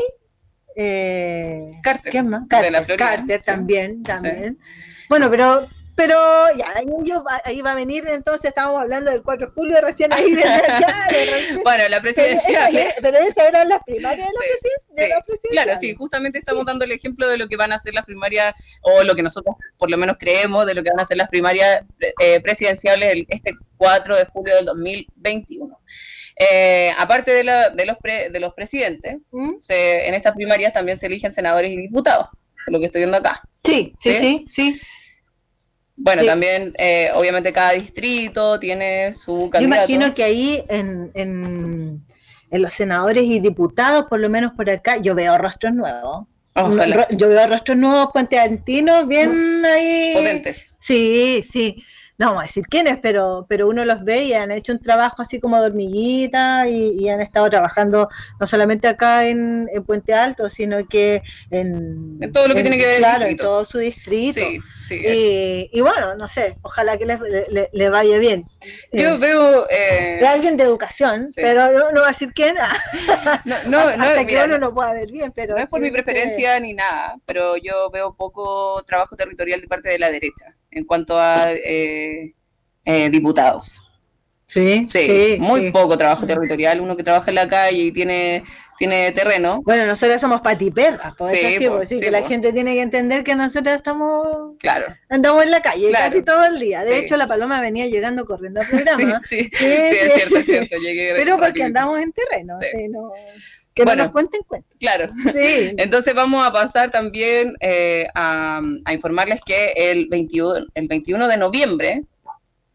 eh, Carter, ¿quién más? de Carter, la Florida, Carter sí. también, también. Bueno, pero... Pero ya, ahí, yo- ahí va a venir, entonces estábamos hablando del cuatro de julio, recién ahí venía, claro, recién- Bueno, la pero, presidencial. esa- pero esas eran las primarias de la, Sí, presidencia, de sí. la presidencial. Claro, sí, justamente estamos dando el ejemplo de lo que van a ser las primarias, o lo que nosotros por lo menos creemos de lo que van a ser las primarias eh, presidenciales el, este cuatro de julio del dos mil veintiuno. Eh, aparte de, la, de, los pre, de los presidentes, ¿Mm? se, en estas primarias también se eligen senadores y diputados, por lo que estoy viendo acá. Sí, sí, ¿Sí? sí, sí. Bueno, Sí. también, eh, obviamente, cada distrito tiene su Yo candidato. imagino que ahí en, en, en los senadores y diputados, por lo menos por acá, yo veo rostros nuevos. Ojalá. Ro- Yo veo rostros nuevos, puenteantinos, bien ahí. Potentes. Sí, sí. No vamos a decir quiénes, pero, pero uno los ve y han hecho un trabajo así como de hormiguita y, y han estado trabajando no solamente acá en, en Puente Alto, sino que en, En todo lo que tiene que ver el claro, en distrito. todo su distrito. Sí, sí. es. Y, y bueno, no sé, ojalá que les, le, le vaya bien. Yo Eh, veo... eh, de alguien de educación, sí. pero no, no voy a decir quién, no, no, no, hasta que mira, uno no, no pueda ver bien, pero no es por sí mi se- preferencia ni nada, pero yo veo poco trabajo territorial de parte de la derecha en cuanto a eh, eh, diputados. Sí, Sí, sí, muy sí. poco trabajo territorial, uno que trabaja en la calle y tiene, tiene terreno. Bueno, nosotros somos patiperras, pues Sí, eso sí, po, pues, sí, sí, que la po. gente tiene que entender que nosotros estamos Claro. andamos en la calle Claro. casi todo el día. De Sí. hecho, la Paloma venía llegando corriendo al Sí, programa, sí, sí, Sí, es sí. cierto, es cierto. Llegué pero porque rapidito. andamos en terreno, Sí. sí, no, que Bueno. no nos cuenten cuentos. Claro. Sí. Entonces vamos a pasar también eh, a, a informarles que el veintiuno, el veintiuno de noviembre,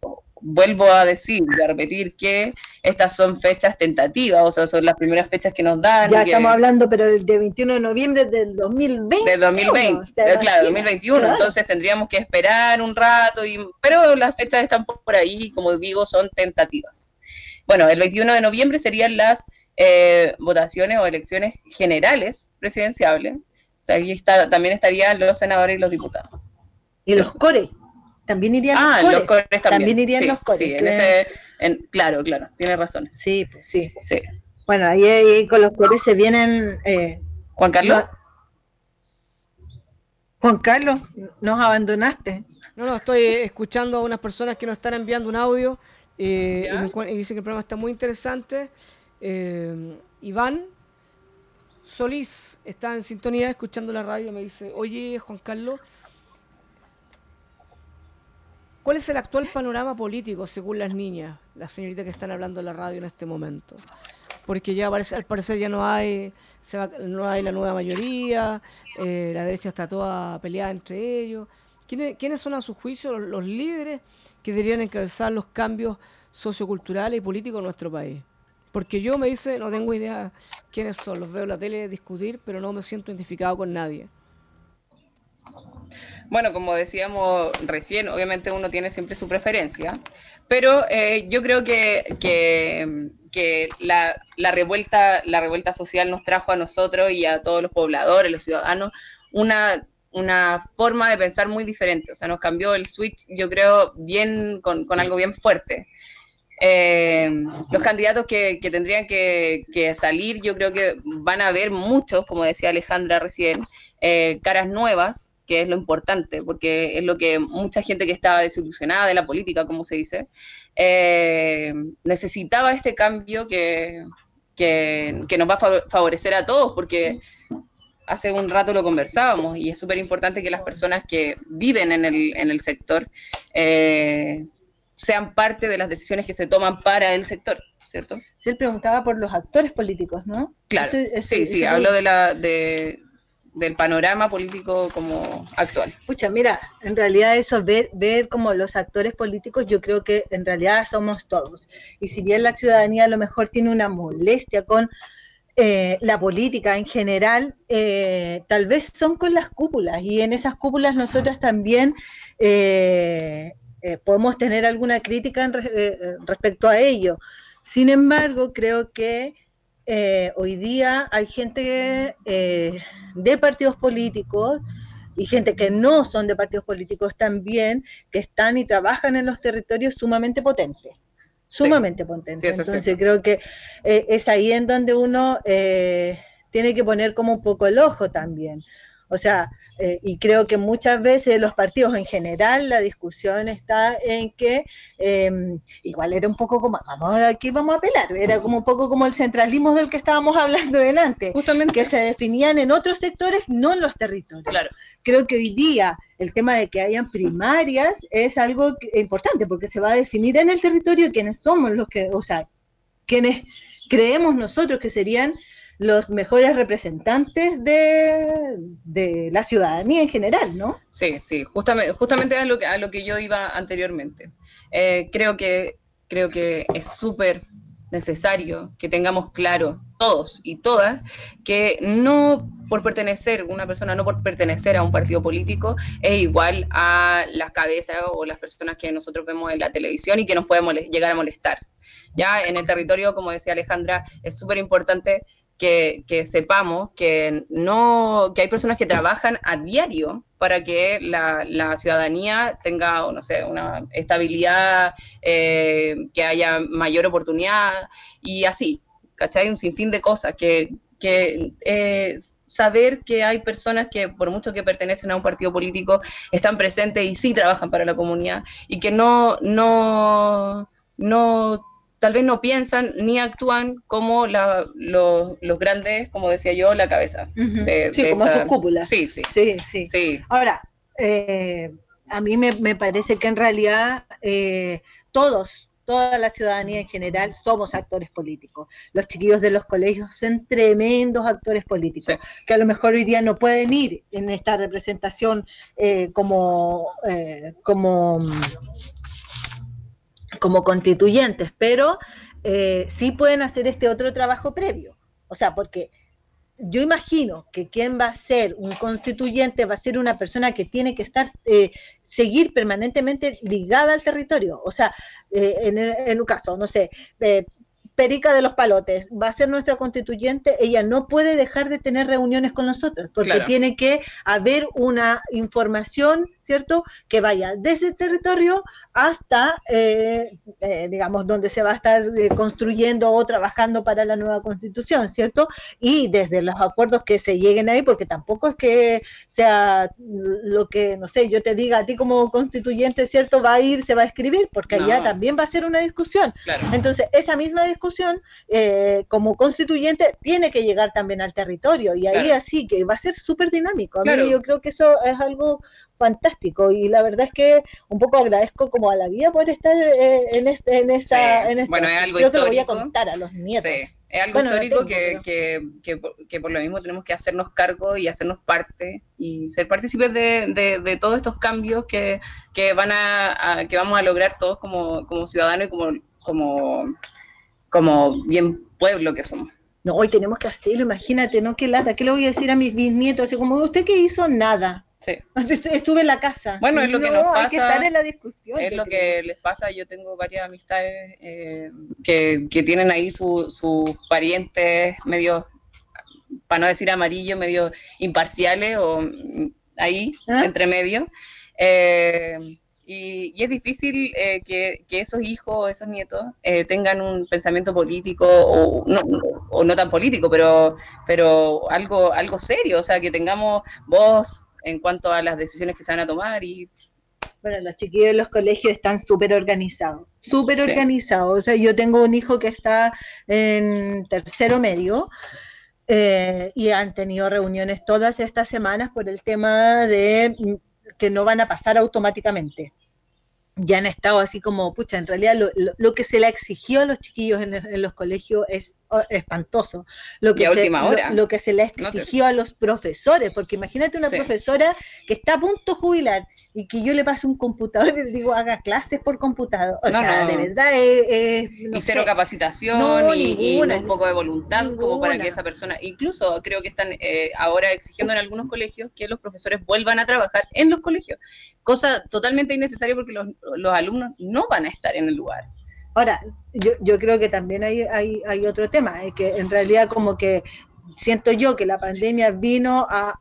vuelvo a decir y a repetir que estas son fechas tentativas, o sea, son las primeras fechas que nos dan. Ya que, estamos hablando, pero el de veintiuno de noviembre del dos mil veinte. Del dos mil veinte, eh, claro, dos mil veintiuno, claro. Entonces tendríamos que esperar un rato, y, pero las fechas están por ahí, como digo, son tentativas. Bueno, el veintiuno de noviembre serían las eh, votaciones o elecciones generales presidenciales, o sea, aquí está, también estarían los senadores y los diputados. Y los core. También irían ah, los cores. los cores también. También irían sí, los cores. Sí, en ese, en, claro, claro, tiene razón. Sí, pues sí. sí. Bueno, ahí, ahí con los cores se vienen... Eh, Juan Carlos. No, Juan Carlos, nos abandonaste. No, no, estoy escuchando a unas personas que nos están enviando un audio eh, y, me, y dicen que el programa está muy interesante. Eh, Iván Solís está en sintonía escuchando la radio y me dice, oye, Juan Carlos, ¿cuál es el actual panorama político según las niñas, las señoritas que están hablando en la radio en este momento? Porque ya parece, al parecer ya no hay se va, no hay la nueva mayoría, eh, la derecha está toda peleada entre ellos. ¿Quiénes, ¿Quiénes son a su juicio los, los líderes que deberían encabezar los cambios socioculturales y políticos en nuestro país? Porque yo me dice, no tengo idea quiénes son, los veo en la tele discutir, pero no me siento identificado con nadie. Bueno, como decíamos recién, obviamente uno tiene siempre su preferencia, pero eh, yo creo que, que, que la, la, revuelta, la revuelta social nos trajo a nosotros y a todos los pobladores, los ciudadanos, una, una forma de pensar muy diferente. O sea, nos cambió el switch, yo creo, bien con, con algo bien fuerte. Eh, los candidatos que, que tendrían que, que salir, yo creo que van a haber muchos, como decía Alejandra recién, eh, caras nuevas, que es lo importante, porque es lo que mucha gente que estaba desilusionada de la política, como se dice, eh, necesitaba este cambio que, que, que nos va a favorecer a todos, porque hace un rato lo conversábamos, y es súper importante que las personas que viven en el, en el sector eh, sean parte de las decisiones que se toman para el sector, ¿cierto? Sí, él preguntaba por los actores políticos, ¿no? Claro, eso, eso, sí, sí, hablo de la... De, del panorama político como actual. Pucha, mira, en realidad eso, ver, ver como los actores políticos, yo creo que en realidad somos todos. Y si bien la ciudadanía a lo mejor tiene una molestia con eh, la política en general, eh, tal vez son con las cúpulas, y en esas cúpulas nosotras también eh, eh, podemos tener alguna crítica en re, eh, respecto a ello. Sin embargo, creo que Eh, hoy día hay gente eh, de partidos políticos y gente que no son de partidos políticos también, que están y trabajan en los territorios sumamente potentes, sumamente sí. potentes. Sí, Entonces sí. creo que eh, es ahí en donde uno eh, tiene que poner como un poco el ojo también. O sea, eh, y creo que muchas veces los partidos en general, la discusión está en que eh, igual era un poco como, vamos, aquí vamos a apelar, era como un poco como el centralismo del que estábamos hablando delante, justamente, que se definían en otros sectores, no en los territorios. Claro. Creo que hoy día el tema de que hayan primarias es algo importante, porque se va a definir en el territorio quiénes somos los que, o sea, quienes creemos nosotros que serían los mejores representantes de, de la ciudadanía en general, ¿no? Sí, sí, justamente, justamente a lo que, a lo que yo iba anteriormente. Eh, creo que, creo que es súper necesario que tengamos claro, todos y todas, que no por pertenecer, una persona no por pertenecer a un partido político es igual a las cabezas o las personas que nosotros vemos en la televisión y que nos puede molest- llegar a molestar. Ya en el territorio, como decía Alejandra, es súper importante Que, que sepamos que, no, que hay personas que trabajan a diario para que la, la ciudadanía tenga, no sé, una estabilidad, eh, que haya mayor oportunidad y así, ¿cachai? Un sinfín de cosas, que, que eh, saber que hay personas que por mucho que pertenecen a un partido político están presentes y sí trabajan para la comunidad y que no, no, no tal vez no piensan ni actúan como la, los, los grandes, como decía yo, la cabeza. Uh-huh. de, sí, de como esta... sus cúpulas. Sí, sí. sí, sí. sí. Ahora, eh, a mí me, me parece que en realidad eh, todos, toda la ciudadanía en general, somos actores políticos. Los chiquillos de los colegios son tremendos actores políticos, sí. que a lo mejor hoy día no pueden ir en esta representación eh, como... Eh, como como constituyentes, pero eh, sí pueden hacer este otro trabajo previo. O sea, porque yo imagino que quien va a ser un constituyente va a ser una persona que tiene que estar, eh, seguir permanentemente ligada al territorio. O sea, eh, en, en un caso, no sé, eh, Perica de los Palotes va a ser nuestra constituyente, ella no puede dejar de tener reuniones con nosotros, porque claro, tiene que haber una información, ¿cierto?, que vaya desde el territorio hasta, eh, eh, digamos, donde se va a estar eh, construyendo o trabajando para la nueva constitución, ¿cierto? Y desde los acuerdos que se lleguen ahí, porque tampoco es que sea lo que, no sé, yo te diga a ti como constituyente, ¿cierto?, va a ir, se va a escribir, porque allá no, también va a ser una discusión. Claro. Entonces, esa misma discusión Eh, como constituyente tiene que llegar también al territorio y ahí claro, así que va a ser súper dinámico. A claro, mí yo creo que eso es algo fantástico y la verdad es que un poco agradezco como a la vida por estar eh, en, este, en esa sí, en este, bueno, es algo creo histórico, que lo voy a contar a los nietos. Sí, es algo bueno, histórico no tengo, que, pero... que, que, que por lo mismo tenemos que hacernos cargo y hacernos parte y ser partícipes de, de, de todos estos cambios que, que van a, a que vamos a lograr todos como, como ciudadanos y como, como como bien pueblo que somos. No, hoy tenemos que hacerlo, imagínate, ¿no? Qué lata, ¿qué le voy a decir a mis bisnietos? Así como, ¿usted qué hizo? Nada. Sí. Estuve en la casa. Bueno, es lo no, que nos pasa. Hay que estar en la discusión. Es lo que les pasa. Yo tengo varias amistades eh, que, que tienen ahí sus su parientes medio, para no decir amarillos, medio imparciales o ahí, ¿ah?, entre medio. Eh, Y, y es difícil eh, que, que esos hijos o esos nietos eh, tengan un pensamiento político o no, o no tan político, pero, pero algo, algo serio, o sea, que tengamos voz en cuanto a las decisiones que se van a tomar. Y bueno, los chiquillos de los colegios están súper organizados, súper sí, organizados. O sea, yo tengo un hijo que está en tercero medio, eh, y han tenido reuniones todas estas semanas por el tema de que no van a pasar automáticamente. Ya han estado así como, pucha, en realidad lo, lo, lo que se le exigió a los chiquillos en, en los colegios es oh, espantoso. Lo que, y a se, última hora. Lo, lo que se le exigió no te... a los profesores, porque imagínate una sí, profesora que está a punto de jubilar y que yo le paso un computador y le digo haga clases por computador. O no, sea, no. de verdad es... es no y cero sé. capacitación no, y, ninguna, y un poco de voluntad ninguna. como para que esa persona... Incluso creo que están eh, ahora exigiendo en algunos colegios que los profesores vuelvan a trabajar en los colegios. Cosa totalmente innecesaria porque los, los alumnos no van a estar en el lugar. Ahora, yo, yo creo que también hay, hay, hay otro tema, es que en realidad como que siento yo que la pandemia vino a,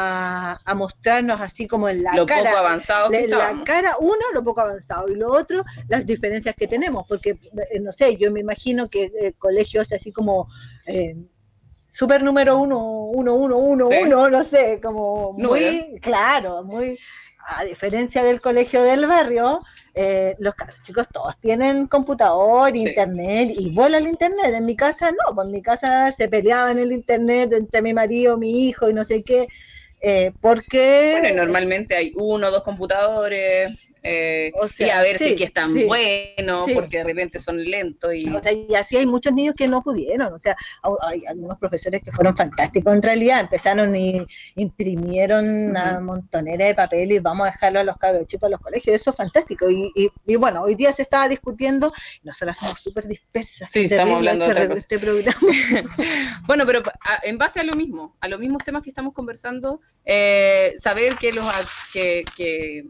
a, a mostrarnos así como en la lo cara, poco avanzado que en la cara, uno, lo poco avanzado, y lo otro, las diferencias que tenemos, porque, eh, no sé, yo me imagino que eh, colegios así como... Eh, super número uno, uno, uno, uno, ¿sí? uno, no sé, como muy, ¿no? Claro, muy, a diferencia del colegio del barrio, eh, los chicos todos tienen computador, sí, internet, y vuela el internet. En mi casa no, pues en mi casa se peleaba en el internet entre mi marido, mi hijo y no sé qué, eh, porque... Bueno, normalmente hay uno o dos computadores, eh, o sea, y a ver sí, si que están sí, buenos, sí, porque de repente son lentos. Y... O sea, y así hay muchos niños que no pudieron, o sea, hay algunos profesores que fueron fantásticos en realidad, empezaron y imprimieron uh-huh. una montonera de papel y vamos a dejarlo a los cabros chicos a los colegios, eso es fantástico. Y, y, y bueno, hoy día se estaba discutiendo, nosotras somos súper dispersas. Sí, estamos hablando este, de otra cosa. Este programa. Bueno, pero a, en base a lo mismo, a los mismos temas que estamos conversando, eh, saber que los, que, que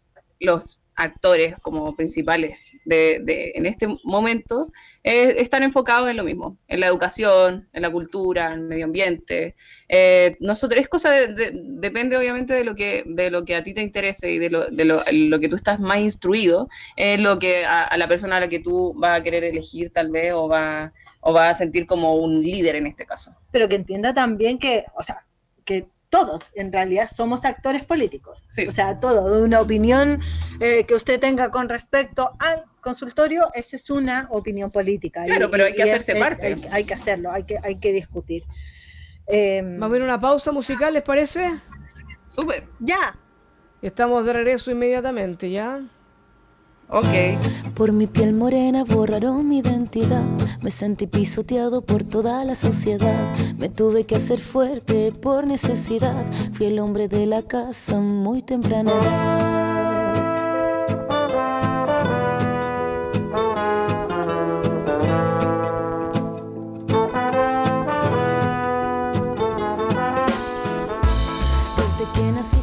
los actores como principales de, de, en este momento eh, están enfocados en lo mismo, en la educación, en la cultura, en el medio ambiente. Eh, nosotros, es cosa de, de, depende obviamente de lo que de lo que a ti te interese y de lo, de lo, lo que tú estás más instruido, es lo que a, a la persona a la que tú vas a querer elegir tal vez o va, o va a sentir como un líder en este caso. Pero que entienda también que, o sea, que todos en realidad somos actores políticos, sí. O sea, todo, una opinión eh, que usted tenga con respecto al consultorio, esa es una opinión política. Claro, y, pero hay que es, hacerse es, parte. Hay, hay que hacerlo, hay que, hay que discutir. Eh, Vamos a ver una pausa musical, ¿les parece? Súper. Ya. Estamos de regreso inmediatamente, ¿ya? Ok. Por mi piel morena borraron mi identidad. Me sentí pisoteado por toda la sociedad. Me tuve que hacer fuerte por necesidad. Fui el hombre de la casa muy temprana edad.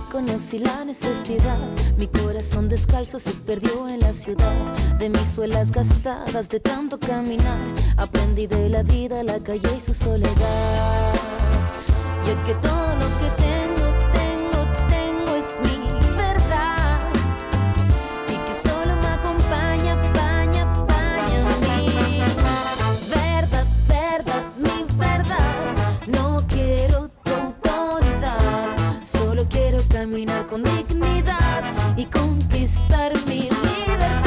conocí la necesidad. Mi corazón descalzo se perdió en la ciudad. De mis suelas gastadas de tanto caminar, aprendí de la vida, la calle y su soledad. Y es que todo lo que tengo, tengo, tengo es mi verdad. Y que solo me acompaña, paña, paña mi verdad, verdad, mi verdad. No quiero tu autoridad, solo quiero caminar con dignidad y conquistar mi libertad.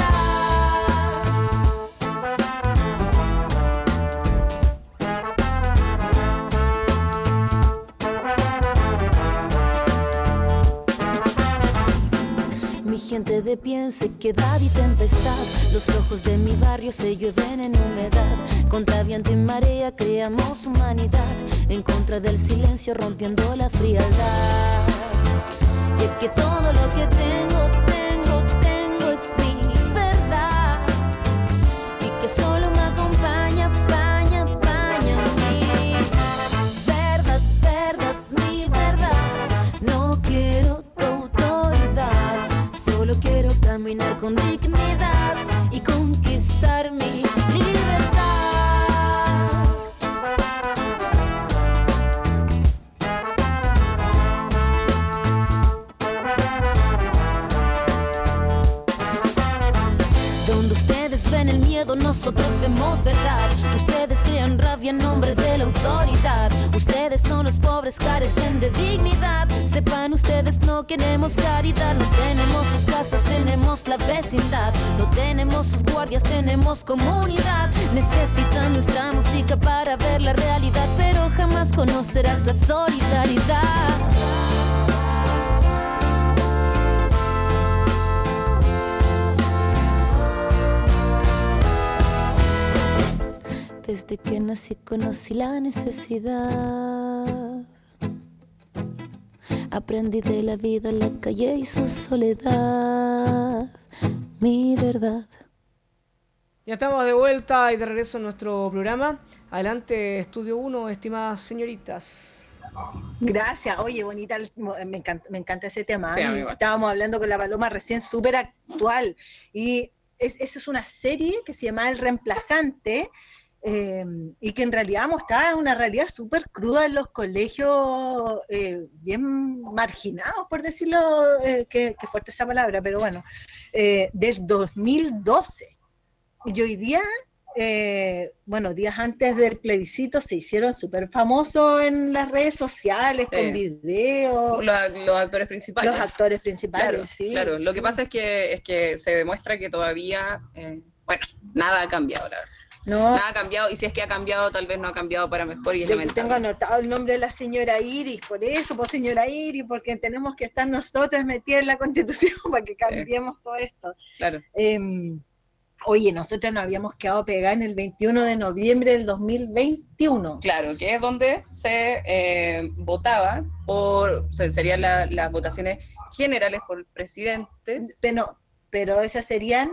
Mi gente de pie en sequedad y tempestad, los ojos de mi barrio se llueven en humedad. Contra viento y marea creamos humanidad, en contra del silencio rompiendo la frialdad. Y es que todo lo que tengo, tengo, tengo es mi verdad. Y que solo me acompaña, paña, paña mi verdad, verdad, mi verdad. No quiero tu autoridad, solo quiero caminar con dignidad y conquistar mi libertad. Donde ustedes ven el miedo, nosotros vemos verdad. Ustedes crean rabia en nombre de la autoridad. Ustedes son los pobres, carecen de dignidad. Sepan ustedes, no queremos caridad. No tenemos sus casas, tenemos la vecindad. No tenemos sus guardias, tenemos comunidad. Necesitan nuestra música para ver la realidad, pero jamás conocerás la solidaridad. Desde que nací conocí la necesidad. Aprendí de la vida, la calle y su soledad. Mi verdad. Ya estamos de vuelta y de regreso en nuestro programa. Adelante, Estudio uno, estimadas señoritas. Gracias, oye, bonita, me encanta, me encanta ese tema. Sí, ¿eh? Estábamos hablando con la Paloma recién, súper actual. Y es, esa es una serie que se llama El Reemplazante. Eh, y que en realidad mostraba una realidad súper cruda en los colegios, eh, bien marginados, por decirlo, eh, que, que fuerte esa palabra, pero bueno, eh, del dos mil doce. Y hoy día, eh, bueno, días antes del plebiscito se hicieron súper famosos en las redes sociales, sí, con videos. Los, los actores principales. Los actores principales, claro, sí. Claro, lo sí. que pasa es que, es que se demuestra que todavía, eh, bueno, nada ha cambiado, la verdad. No. Nada ha cambiado, y si es que ha cambiado, tal vez no ha cambiado para mejor y es Yo lamentable. tengo anotado el nombre de la señora Iris, por eso, por señora Iris, porque tenemos que estar nosotras metidas en la Constitución para que cambiemos sí. todo esto. Claro. Eh, oye, nosotros nos habíamos quedado pegadas en el veintiuno de noviembre del dos mil veintiuno. Claro, que es donde se eh, votaba por, serían la, las votaciones generales por presidentes. Pero, pero esas serían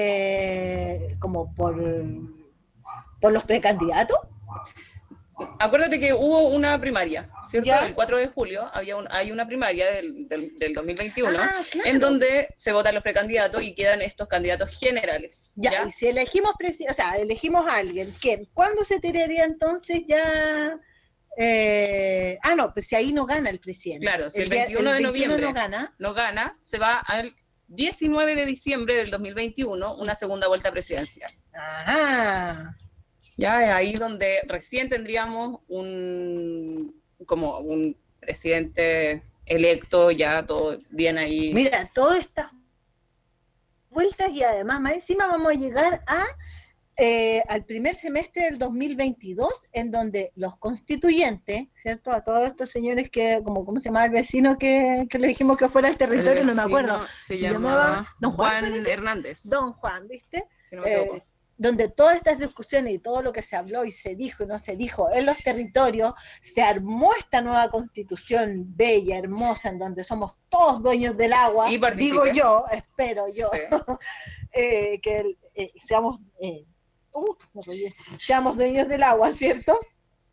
eh, como por... ¿Por los precandidatos? Acuérdate que hubo una primaria, ¿cierto? ¿Ya? El cuatro de julio había un, hay una primaria del, del, del dos mil veintiuno, ah, claro. en donde se votan los precandidatos y quedan estos candidatos generales. Ya, ¿ya? Y si elegimos, presi- o sea, elegimos a alguien, ¿quién? ¿Cuándo se tiraría entonces ya...? Eh, ah, no, pues si ahí no gana el presidente. Claro, si el, el día, veintiuno de noviembre no gana, no gana, se va al diecinueve de diciembre del dos mil veintiuno, una segunda vuelta presidencial. Ajá. Ya es ahí donde recién tendríamos un como un presidente electo, ya todo bien ahí. Mira, todas estas vueltas y además más encima vamos a llegar a eh, al primer semestre del dos mil veintidós, en donde los constituyentes, ¿cierto? A todos estos señores que, como ¿cómo se llama el vecino que, que le dijimos que fuera al territorio? No me acuerdo. Se, se llamaba, llamaba Don Juan, Juan Hernández. Don Juan, ¿viste? Si no me equivoco. Eh, donde todas estas discusiones y todo lo que se habló y se dijo y no se dijo en los territorios, se armó esta nueva constitución bella, hermosa, en donde somos todos dueños del agua, digo yo, espero yo, sí. eh, que eh, seamos, eh, uh, seamos dueños del agua, ¿cierto?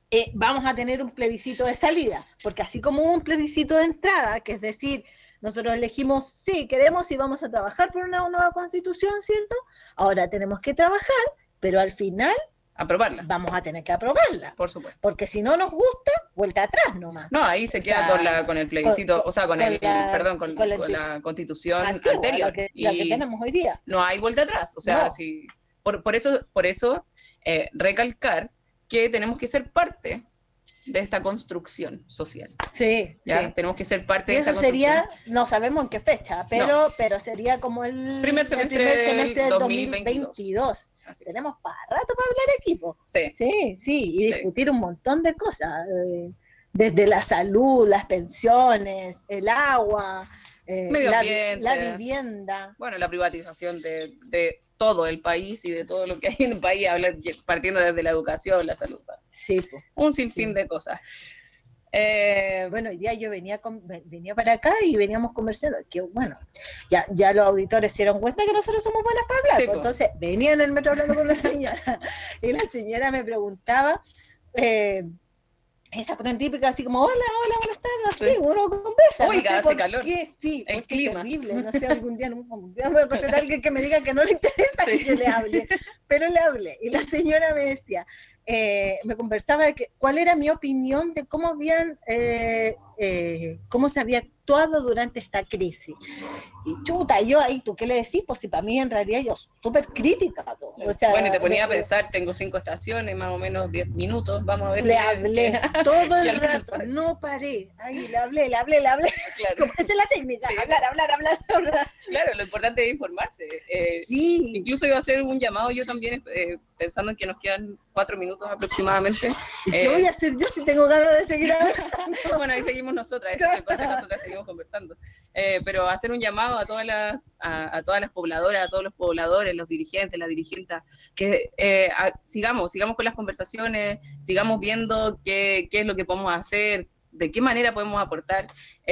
eh, vamos a tener un plebiscito de salida, porque así como hubo un plebiscito de entrada, que es decir, nosotros elegimos, sí, queremos y vamos a trabajar por una nueva constitución, ¿cierto? Ahora tenemos que trabajar, pero al final aprobarla. Vamos a tener que aprobarla. Por supuesto. Porque si no nos gusta, vuelta atrás nomás. No, ahí se o queda sea, con, la, con el plebiscito, con, o sea, con, con el, la, el, perdón, con, con, la, con la constitución antigua, anterior. La que, la que tenemos hoy día. No hay vuelta atrás. O sea, no. si, por, por eso, por eso eh, recalcar que tenemos que ser parte de esta construcción social. Sí, ¿ya? sí. Tenemos que ser parte y de esta eso construcción. Sería, no sabemos en qué fecha, pero, no. pero sería como el primer semestre, el primer semestre del dos dos mil mil veintidós. veintidós. Tenemos para rato para hablar equipo. Sí, sí, sí y sí. discutir un montón de cosas, eh, desde la salud, las pensiones, el agua, eh, medio la, ambiente, la vivienda. Bueno, la privatización de, de todo el país y de todo lo que hay en el país, partiendo desde la educación, la salud. Sí, pues, un sinfín sí. de cosas. Eh, bueno, hoy día yo venía con, venía para acá y veníamos conversando, que bueno, ya, ya los auditores se dieron cuenta que nosotros somos buenas para hablar, sí, pues, entonces venía en el metro hablando con la señora y la señora me preguntaba eh, esa cuestión típica, así como, hola, hola, buenas tardes, sí, uno conversa. Oiga, no sé hace por calor. Qué, sí, el clima. Es terrible, no sé, algún día, algún día me voy a encontrar a alguien que me diga que no le interesa sí. que yo le hable, pero le hablé, y la señora me decía, eh, me conversaba de que, cuál era mi opinión de cómo habían, eh, eh, cómo se había actuado durante esta crisis. Y chuta, yo ahí, ¿tú qué le decís? Pues si para mí en realidad yo súper crítica. Claro. O sea, bueno, y te ponía de, a pensar, tengo cinco estaciones, más o menos diez minutos, vamos a ver. Le qué, hablé qué, todo el rato, no paré, ahí le hablé, le hablé, le hablé. Claro. Como, esa es la técnica, sí. hablar, hablar, hablar, hablar. Claro, lo importante es informarse. Eh, sí. Incluso iba a hacer un llamado yo también, eh, pensando en que nos quedan cuatro minutos aproximadamente. ¿Y qué eh, voy a hacer yo si tengo ganas de seguir hablando? Bueno, ahí seguimos nosotras, esto se corta, nosotras seguimos conversando. Eh, pero hacer un llamado a todas las a, a todas las pobladoras, a todos los pobladores, los dirigentes, las dirigentes, que eh, a, sigamos, sigamos con las conversaciones, sigamos viendo qué, qué es lo que podemos hacer, de qué manera podemos aportar.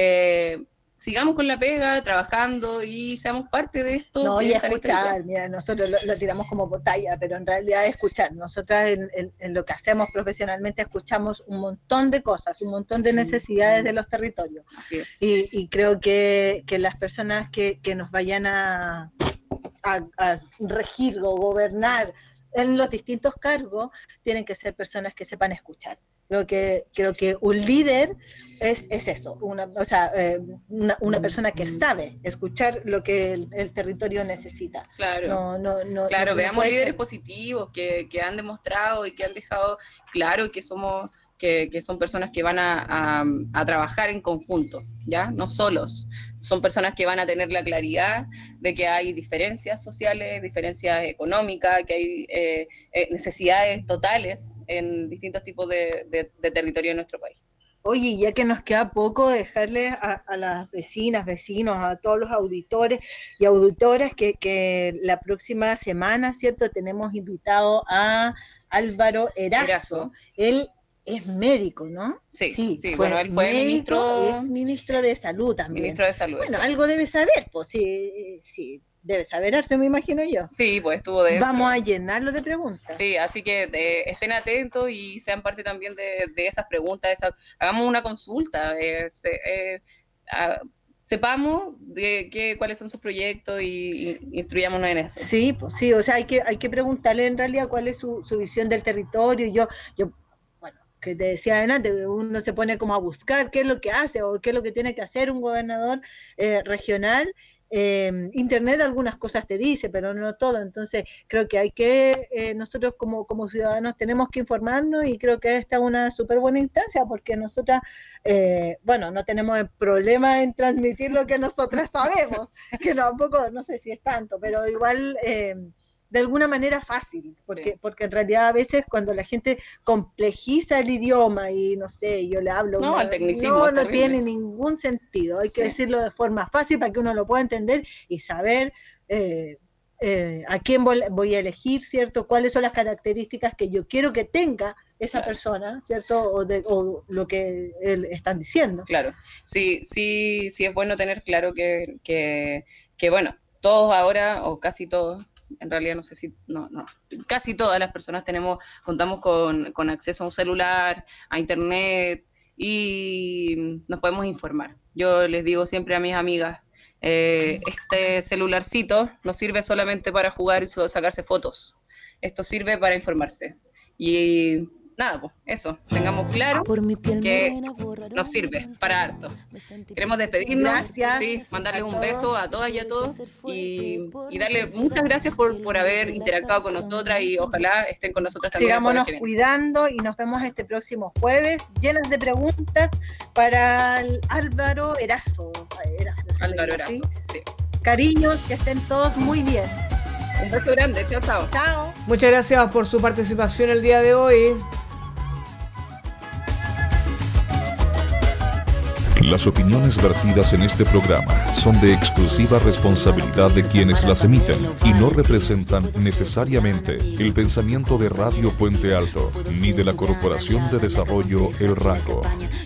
Eh, sigamos con la pega, trabajando y seamos parte de esto. No, y escuchar, mira, nosotros lo, lo tiramos como botella, pero en realidad es escuchar. Nosotras en, en, en lo que hacemos profesionalmente escuchamos un montón de cosas, un montón de necesidades de los territorios. Así es. Y, y creo que, que las personas que, que nos vayan a, a, a regir o gobernar en los distintos cargos tienen que ser personas que sepan escuchar. Creo que, creo que un líder es, es eso, una, o sea, eh, una, una persona que sabe escuchar lo que el, el territorio necesita. Claro, no, no, no, claro no, veamos no líderes ser. positivos que, que han demostrado y que han dejado claro que somos, que, que son personas que van a, a, a trabajar en conjunto, ¿ya? No solos. Son personas que van a tener la claridad de que hay diferencias sociales, diferencias económicas, que hay eh, eh, necesidades totales en distintos tipos de, de, de territorio en nuestro país. Oye, ya que nos queda poco, dejarles a, a las vecinas, vecinos, a todos los auditores y auditoras que, que la próxima semana, ¿cierto? Tenemos invitado a Álvaro Erazo. Erazo. Él es médico, ¿no? Sí, sí, sí bueno, él fue médico, ministro, ex ministro de Salud también. Ministro de Salud. Bueno, algo debe saber, pues sí, sí, debe saber harto, me imagino yo. Sí, pues estuvo de... Vamos a llenarlo de preguntas. Sí, así que eh, estén atentos y sean parte también de, de esas preguntas, esa, hagamos una consulta, eh, se, eh, a, sepamos de qué, cuáles son sus proyectos y, y instruyámonos en eso. Sí, pues sí, o sea, hay que, hay que preguntarle en realidad cuál es su, su visión del territorio. Yo, yo que te decía adelante, uno se pone como a buscar qué es lo que hace o qué es lo que tiene que hacer un gobernador eh, regional. Eh, Internet algunas cosas te dice, pero no todo. Entonces creo que hay que, eh, nosotros como, como ciudadanos tenemos que informarnos y creo que esta es una súper buena instancia porque nosotras, eh, bueno, no tenemos problema en transmitir lo que nosotras sabemos, que tampoco, no sé si es tanto, pero igual... Eh, de alguna manera fácil, porque, sí. porque en realidad a veces cuando la gente complejiza el idioma y no sé, yo le hablo, no, una, el tecnicismo no, es no tiene ningún sentido, hay sí. que decirlo de forma fácil para que uno lo pueda entender y saber eh, eh, a quién voy, voy a elegir, ¿cierto? Cuáles son las características que yo quiero que tenga esa claro. persona, ¿cierto? O, de, o lo que él están diciendo. Claro, sí, sí, sí es bueno tener claro que, que, que bueno, todos ahora, o casi todos, en realidad no sé si, no, no, casi todas las personas tenemos, contamos con, con acceso a un celular, a internet, y nos podemos informar. Yo les digo siempre a mis amigas, eh, este celularcito no sirve solamente para jugar y sacarse fotos, esto sirve para informarse. Y nada, pues eso, tengamos claro que nos sirve para harto. Queremos despedirnos, gracias, sí, mandarles un beso a todas y a todos y, y darle muchas gracias por, por haber interactuado con nosotras y ojalá estén con nosotras también. Sigámonos cuidando y nos vemos este próximo jueves llenas de preguntas para el Álvaro Erazo. Erazo Álvaro Erazo, ¿sí? Sí. Cariños, que estén todos muy bien. Un beso grande, chao, chao. Chao. Muchas gracias por su participación el día de hoy. Las opiniones vertidas en este programa son de exclusiva responsabilidad de quienes las emiten y no representan necesariamente el pensamiento de Radio Puente Alto ni de la Corporación de Desarrollo El Raco.